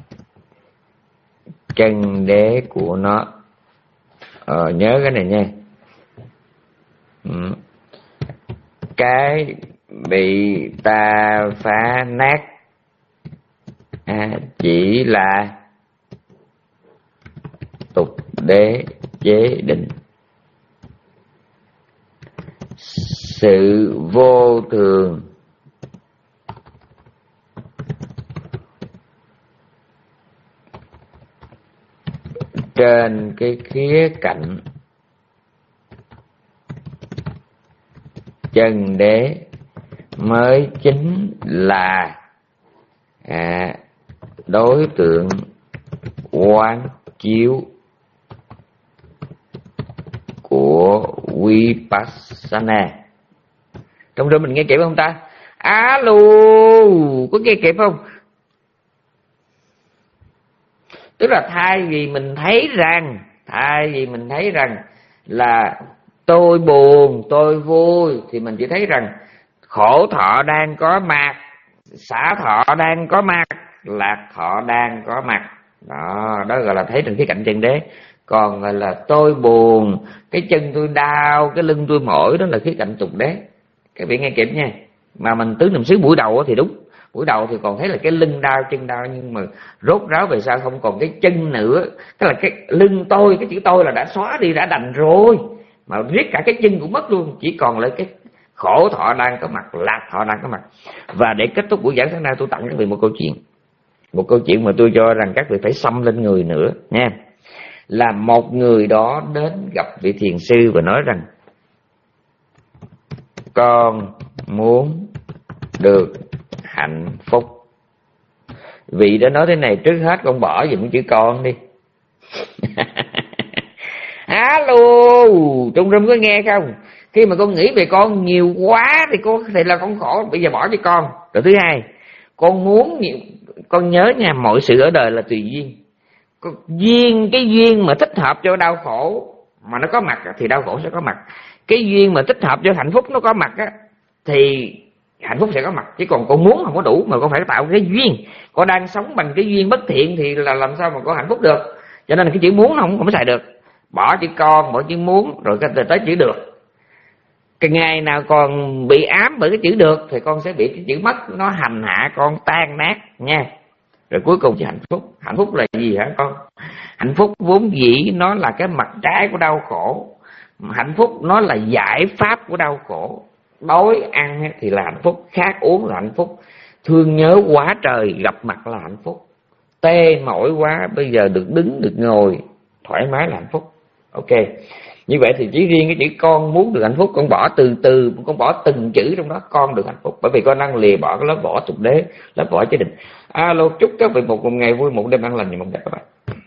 chân đế của nó. Ờ, nhớ cái này nha. Ừ. Cái bị ta phá nát à, chỉ là tục đế chế định. Sự vô thường trên cái khía cạnh chân đế mới chính là à, đối tượng quán chiếu của Vipassana. Trong đó mình nghe kịp không ta? Alo, có nghe kịp không? Tức là thay vì mình thấy rằng Thay vì mình thấy rằng là tôi buồn, tôi vui, thì mình chỉ thấy rằng khổ thọ đang có mặt, xả thọ đang có mặt, lạc thọ đang có mặt. Đó, đó gọi là thấy trên khía cạnh chân đế. Còn gọi là tôi buồn, cái chân tôi đau, cái lưng tôi mỏi, đó là khía cạnh tục đế. Các vị nghe kịp nha. Mà mình tứ niệm xứ buổi đầu thì đúng. Buổi đầu thì còn thấy là cái lưng đau chân đau, nhưng mà rốt ráo về sau không còn cái chân nữa, tức là cái lưng tôi, cái chữ tôi là đã xóa đi, đã đành rồi, mà riết cả cái chân cũng mất luôn, chỉ còn lại cái khổ thọ đang có mặt, lạc thọ đang có mặt. Và để kết thúc buổi giảng sáng nay, tôi tặng các vị một câu chuyện, một câu chuyện mà tôi cho rằng các vị phải xăm lên người nữa nha. Là một người đó đến gặp vị thiền sư và nói rằng: con muốn được hạnh phúc. Vị đó nói thế này: trước hết con bỏ dùm chữ con đi. Alo, trong rừng có nghe không? Khi mà con nghĩ về con nhiều quá thì con thì là con khổ, bây giờ bỏ cho con. Rồi thứ hai, con muốn nhiều, con nhớ nha, mọi sự ở đời là tùy duyên. Duyên, cái duyên mà thích hợp cho đau khổ mà nó có mặt thì đau khổ sẽ có mặt. Cái duyên mà thích hợp cho hạnh phúc nó có mặt á, thì hạnh phúc sẽ có mặt. Chứ còn con muốn không có đủ, mà con phải tạo cái duyên. Con đang sống bằng cái duyên bất thiện thì là làm sao mà có hạnh phúc được. Cho nên là cái chữ muốn không không xài được. Bỏ chữ con, bỏ chữ muốn, rồi tới chữ được. Cái ngày nào còn bị ám bởi cái chữ được thì con sẽ bị cái chữ mất, nó hành hạ con tan nát nha. Rồi cuối cùng thì hạnh phúc. Hạnh phúc là gì hả con? Hạnh phúc vốn dĩ nó là cái mặt trái của đau khổ. Hạnh phúc nó là giải pháp của đau khổ. Đói ăn thì là hạnh phúc, khát uống là hạnh phúc, thương nhớ quá trời gặp mặt là hạnh phúc, tê mỏi quá bây giờ được đứng được ngồi thoải mái là hạnh phúc. Ok, như vậy thì chỉ riêng cái chữ con muốn được hạnh phúc, con bỏ từ từ, con bỏ từng chữ trong đó, con được hạnh phúc, bởi vì con đang lìa bỏ cái lớp vỏ tục đế, lớp vỏ chế định. Alo, chúc các vị một ngày vui, một đêm an lành, mong gặp các bạn.